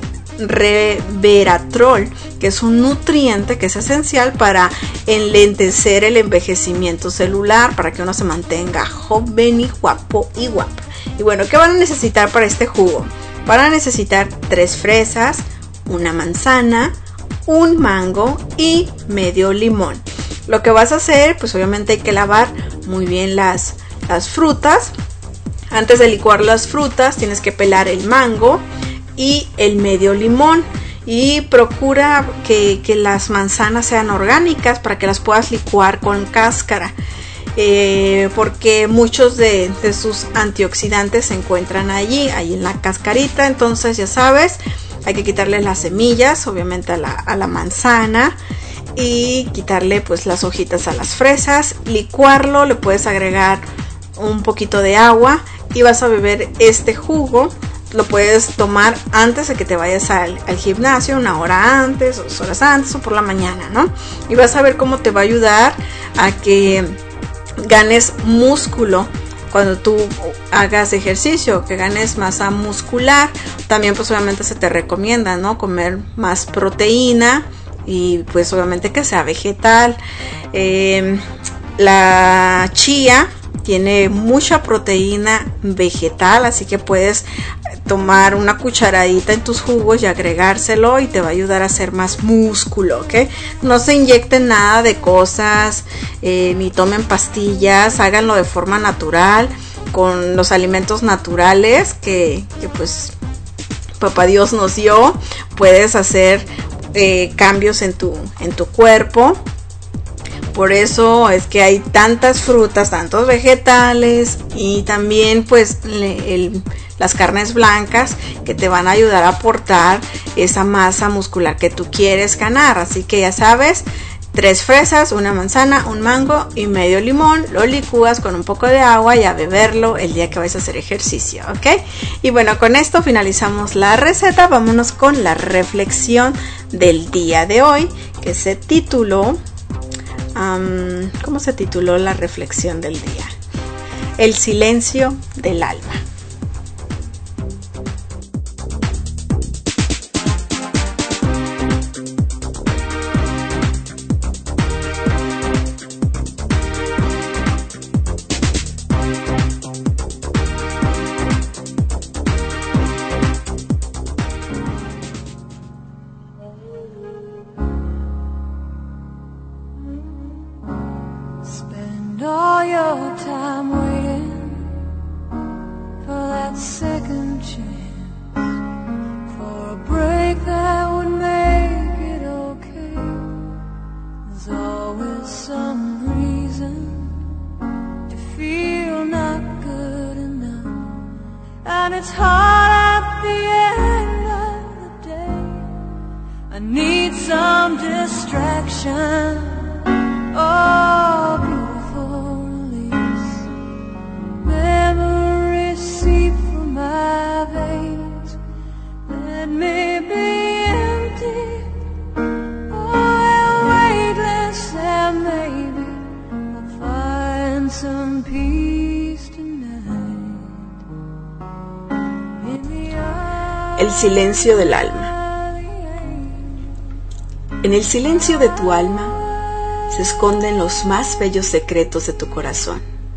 resveratrol, que es un nutriente que es esencial para enlentecer el envejecimiento celular, para que uno se mantenga joven y guapo y guapa. Y bueno, ¿qué van a necesitar para este jugo? Van a necesitar tres fresas, una manzana, un mango y medio limón. Lo que vas a hacer, pues obviamente hay que lavar muy bien las, las frutas. Antes de licuar las frutas tienes que pelar el mango y el medio limón. Y procura que, que las manzanas sean orgánicas para que las puedas licuar con cáscara. Eh, porque muchos de, de sus antioxidantes se encuentran allí, ahí en la cascarita. Entonces ya sabes, hay que quitarle las semillas obviamente a la, a la manzana y quitarle pues las hojitas a las fresas, licuarlo, le puedes agregar un poquito de agua y vas a beber este jugo. Lo puedes tomar antes de que te vayas al, al gimnasio, una hora antes, dos horas antes o por la mañana, ¿no? Y vas a ver cómo te va a ayudar a que ganes músculo cuando tú hagas ejercicio, que ganes masa muscular. También pues obviamente se te recomienda, ¿no?, comer más proteína y pues obviamente que sea vegetal. Eh, la chía tiene mucha proteína vegetal, así que puedes tomar una cucharadita en tus jugos y agregárselo y te va a ayudar a hacer más músculo, ¿ok? No se inyecten nada de cosas, eh, ni tomen pastillas, háganlo de forma natural, con los alimentos naturales que, que pues Papá Dios nos dio. Puedes hacer eh, cambios en tu, en tu cuerpo. Por eso es que hay tantas frutas, tantos vegetales y también pues le, el, las carnes blancas que te van a ayudar a aportar esa masa muscular que tú quieres ganar. Así que ya sabes, tres fresas, una manzana, un mango y medio limón. Lo licúas con un poco de agua y a beberlo el día que vais a hacer ejercicio, ¿ok? Y bueno, con esto finalizamos la receta. Vámonos con la reflexión del día de hoy, que se tituló... Um, ¿Cómo se tituló la reflexión del día? El silencio del alma. All your time waiting for that second chance, for a break that would make it okay. There's always some reason to feel not good enough, and it's hard at the end of the day. I need some distraction. Oh, memories seep from my veins. Let me be empty, oh, weightless, and maybe I'll find some peace tonight. El silencio del alma. En el silencio de tu alma se esconden los más bellos secretos de tu corazón.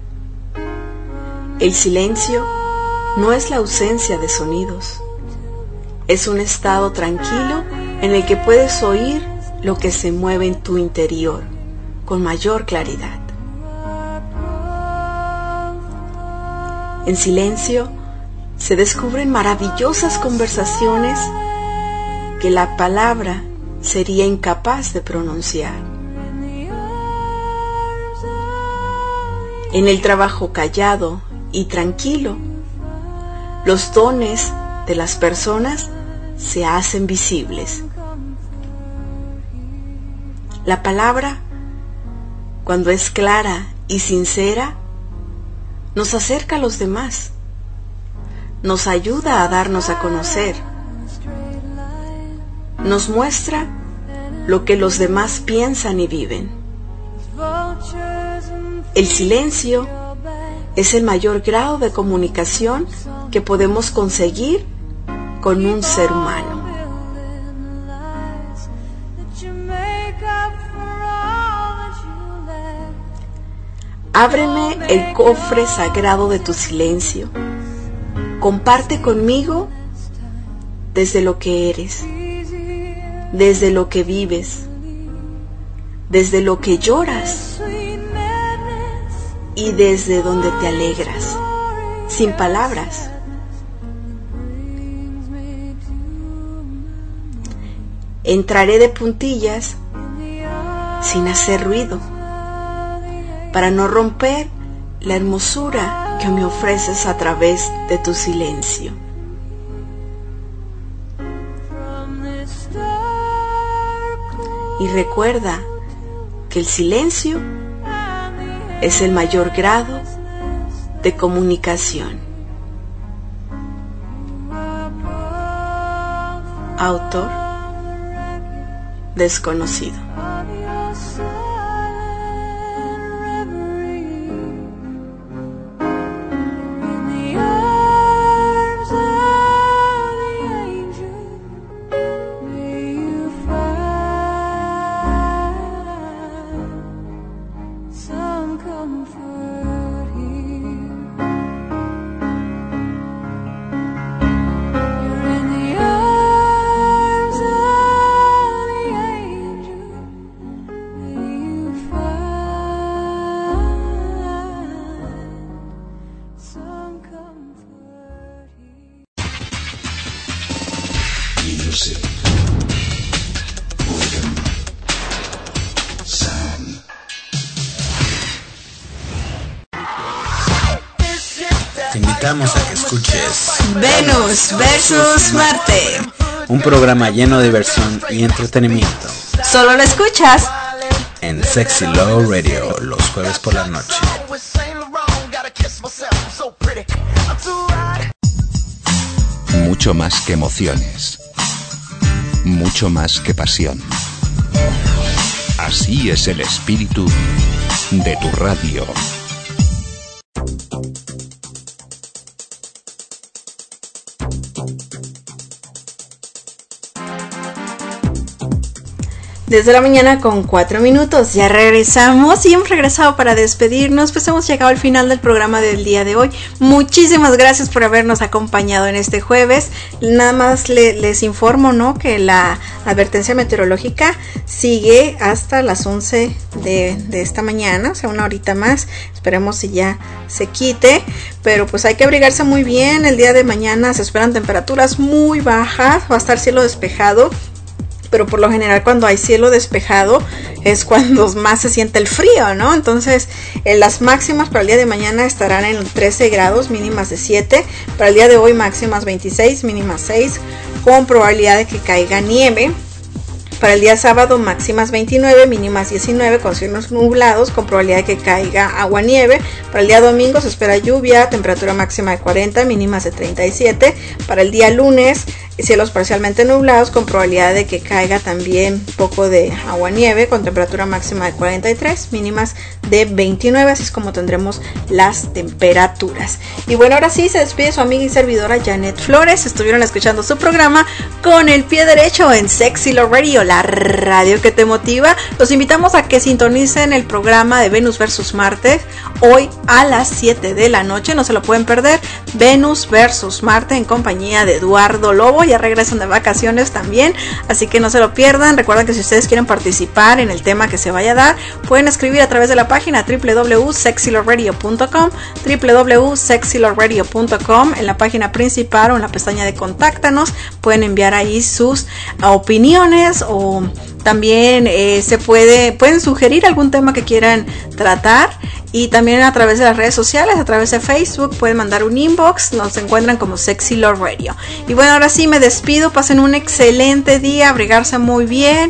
El silencio no es la ausencia de sonidos, es un estado tranquilo en el que puedes oír lo que se mueve en tu interior con mayor claridad. En silencio se descubren maravillosas conversaciones que la palabra sería incapaz de pronunciar. En el trabajo callado y tranquilo, los dones de las personas se hacen visibles. La palabra, cuando es clara y sincera, nos acerca a los demás, nos ayuda a darnos a conocer, nos muestra lo que los demás piensan y viven. El silencio es el mayor grado de comunicación que podemos conseguir con un ser humano. Ábreme el cofre sagrado de tu silencio. Comparte conmigo desde lo que eres, desde lo que vives, desde lo que lloras y desde donde te alegras, sin palabras. Entraré de puntillas sin hacer ruido, para no romper la hermosura que me ofreces a través de tu silencio. Y recuerda que el silencio es el mayor grado de comunicación. Autor desconocido. Te invitamos a que escuches Venus versus Marte, un programa lleno de diversión y entretenimiento. Solo lo escuchas en Sexy Love Radio los jueves por la noche. Mucho más que emociones, mucho más que pasión. Así es el espíritu de tu radio. Desde la mañana con cuatro minutos, ya regresamos y hemos regresado para despedirnos, pues hemos llegado al final del programa del día de hoy. Muchísimas gracias por habernos acompañado en este jueves. Nada más le, les informo, ¿no?, que la advertencia meteorológica sigue hasta las once de, de esta mañana, o sea, una horita más. Esperemos si ya se quite, pero pues hay que abrigarse muy bien. El día de mañana se esperan temperaturas muy bajas, va a estar cielo despejado, pero por lo general cuando hay cielo despejado es cuando más se siente el frío, ¿no? Entonces eh, las máximas para el día de mañana estarán en trece grados, mínimas de siete. Para el día de hoy máximas veintiséis, mínimas seis, con probabilidad de que caiga nieve. Para el día sábado máximas veintinueve, mínimas diecinueve, con cielos nublados, con probabilidad de que caiga agua-nieve. Para el día domingo se espera lluvia, temperatura máxima de cuarenta, mínimas de treinta y siete. Para el día lunes, cielos parcialmente nublados, con probabilidad de que caiga también poco de agua-nieve, con temperatura máxima de cuarenta y tres, mínimas de veintinueve. Así es como tendremos las temperaturas. Y bueno, ahora sí se despide su amiga y servidora Janet Flores. Estuvieron escuchando su programa Con el Pie Derecho en Sexy Love Radio, la radio que te motiva. Los invitamos a que sintonicen el programa de Venus versus Marte hoy a las siete de la noche. No se lo pueden perder Venus versus Marte en compañía de Eduardo Lobo. Ya regresan de vacaciones también, así que no se lo pierdan. Recuerden que si ustedes quieren participar en el tema que se vaya a dar, pueden escribir a través de la página doble u doble u doble u punto sexy love radio punto com, doble u doble u doble u punto sexy love radio punto com. En la página principal o en la pestaña de contáctanos pueden enviar ahí sus opiniones, o también eh, se puede pueden sugerir algún tema que quieran tratar, y también a través de las redes sociales, a través de Facebook pueden mandar un inbox, nos encuentran como Sexy Love Radio. Y bueno, ahora sí me despido, pasen un excelente día, abrigarse muy bien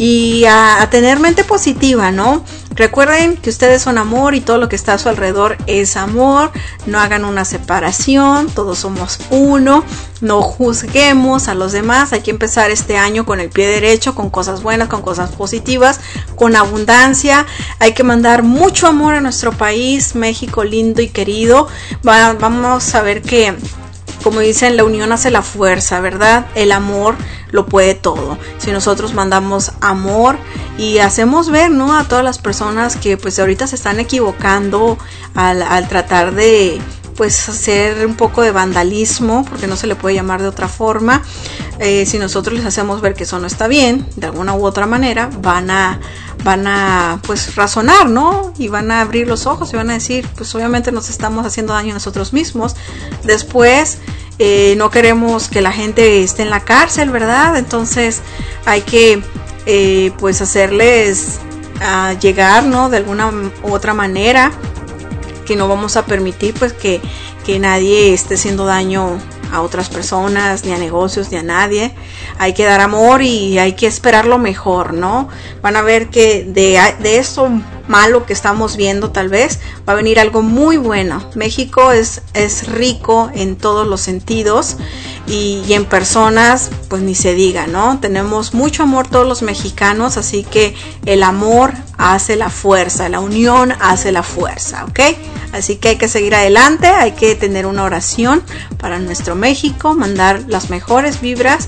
y a, a tener mente positiva, ¿no? Recuerden que ustedes son amor y todo lo que está a su alrededor es amor. No hagan una separación, todos somos uno. No juzguemos a los demás. Hay que empezar este año con el pie derecho, con cosas buenas, con cosas positivas, con abundancia. Hay que mandar mucho amor a nuestro país, México lindo y querido. Va, vamos a ver que, como dicen, la unión hace la fuerza, ¿verdad? El amor lo puede todo. Si nosotros mandamos amor y hacemos ver, ¿no?, a todas las personas que pues ahorita se están equivocando al, al tratar de pues hacer un poco de vandalismo, porque no se le puede llamar de otra forma, eh, si nosotros les hacemos ver que eso no está bien, de alguna u otra manera, van a van a pues razonar, ¿no? Y van a abrir los ojos y van a decir, pues obviamente nos estamos haciendo daño a nosotros mismos. Después eh, no queremos que la gente esté en la cárcel, ¿verdad? Entonces hay que eh, pues hacerles uh, llegar, ¿no?, de alguna u otra manera, que no vamos a permitir pues que, que nadie esté haciendo daño a otras personas, ni a negocios, ni a nadie. Hay que dar amor y hay que esperar lo mejor, ¿no? Van a ver que de, de esto malo que estamos viendo tal vez va a venir algo muy bueno. México es, es rico en todos los sentidos y, y en personas pues ni se diga, ¿no? Tenemos mucho amor todos los mexicanos, así que el amor hace la fuerza, la unión hace la fuerza, ¿ok? Así que hay que seguir adelante, hay que tener una oración para nuestro México, mandar las mejores vibras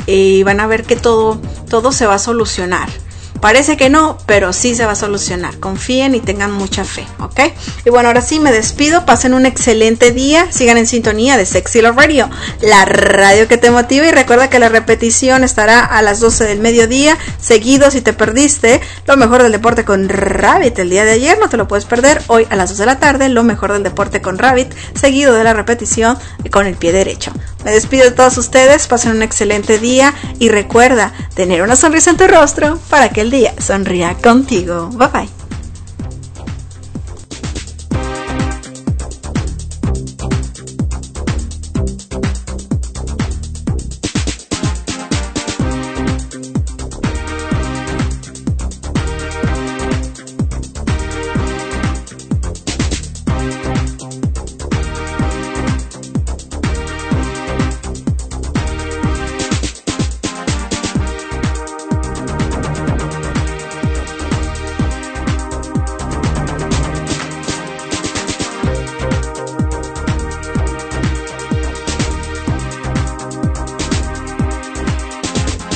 y van a ver que todo, todo se va a solucionar. Parece que no, pero sí se va a solucionar. Confíen y tengan mucha fe, ¿ok? Y bueno, ahora sí me despido. Pasen un excelente día. Sigan en sintonía de Sexy Love Radio, la radio que te motiva. Y recuerda que la repetición estará a las doce del mediodía. Seguido, si te perdiste lo mejor del deporte con Rabbit el día de ayer, no te lo puedes perder. Hoy a las dos de la tarde, lo mejor del deporte con Rabbit, seguido de la repetición con el pie derecho. Me despido de todos ustedes. Pasen un excelente día. Y recuerda tener una sonrisa en tu rostro para que el día sonría contigo. Bye bye.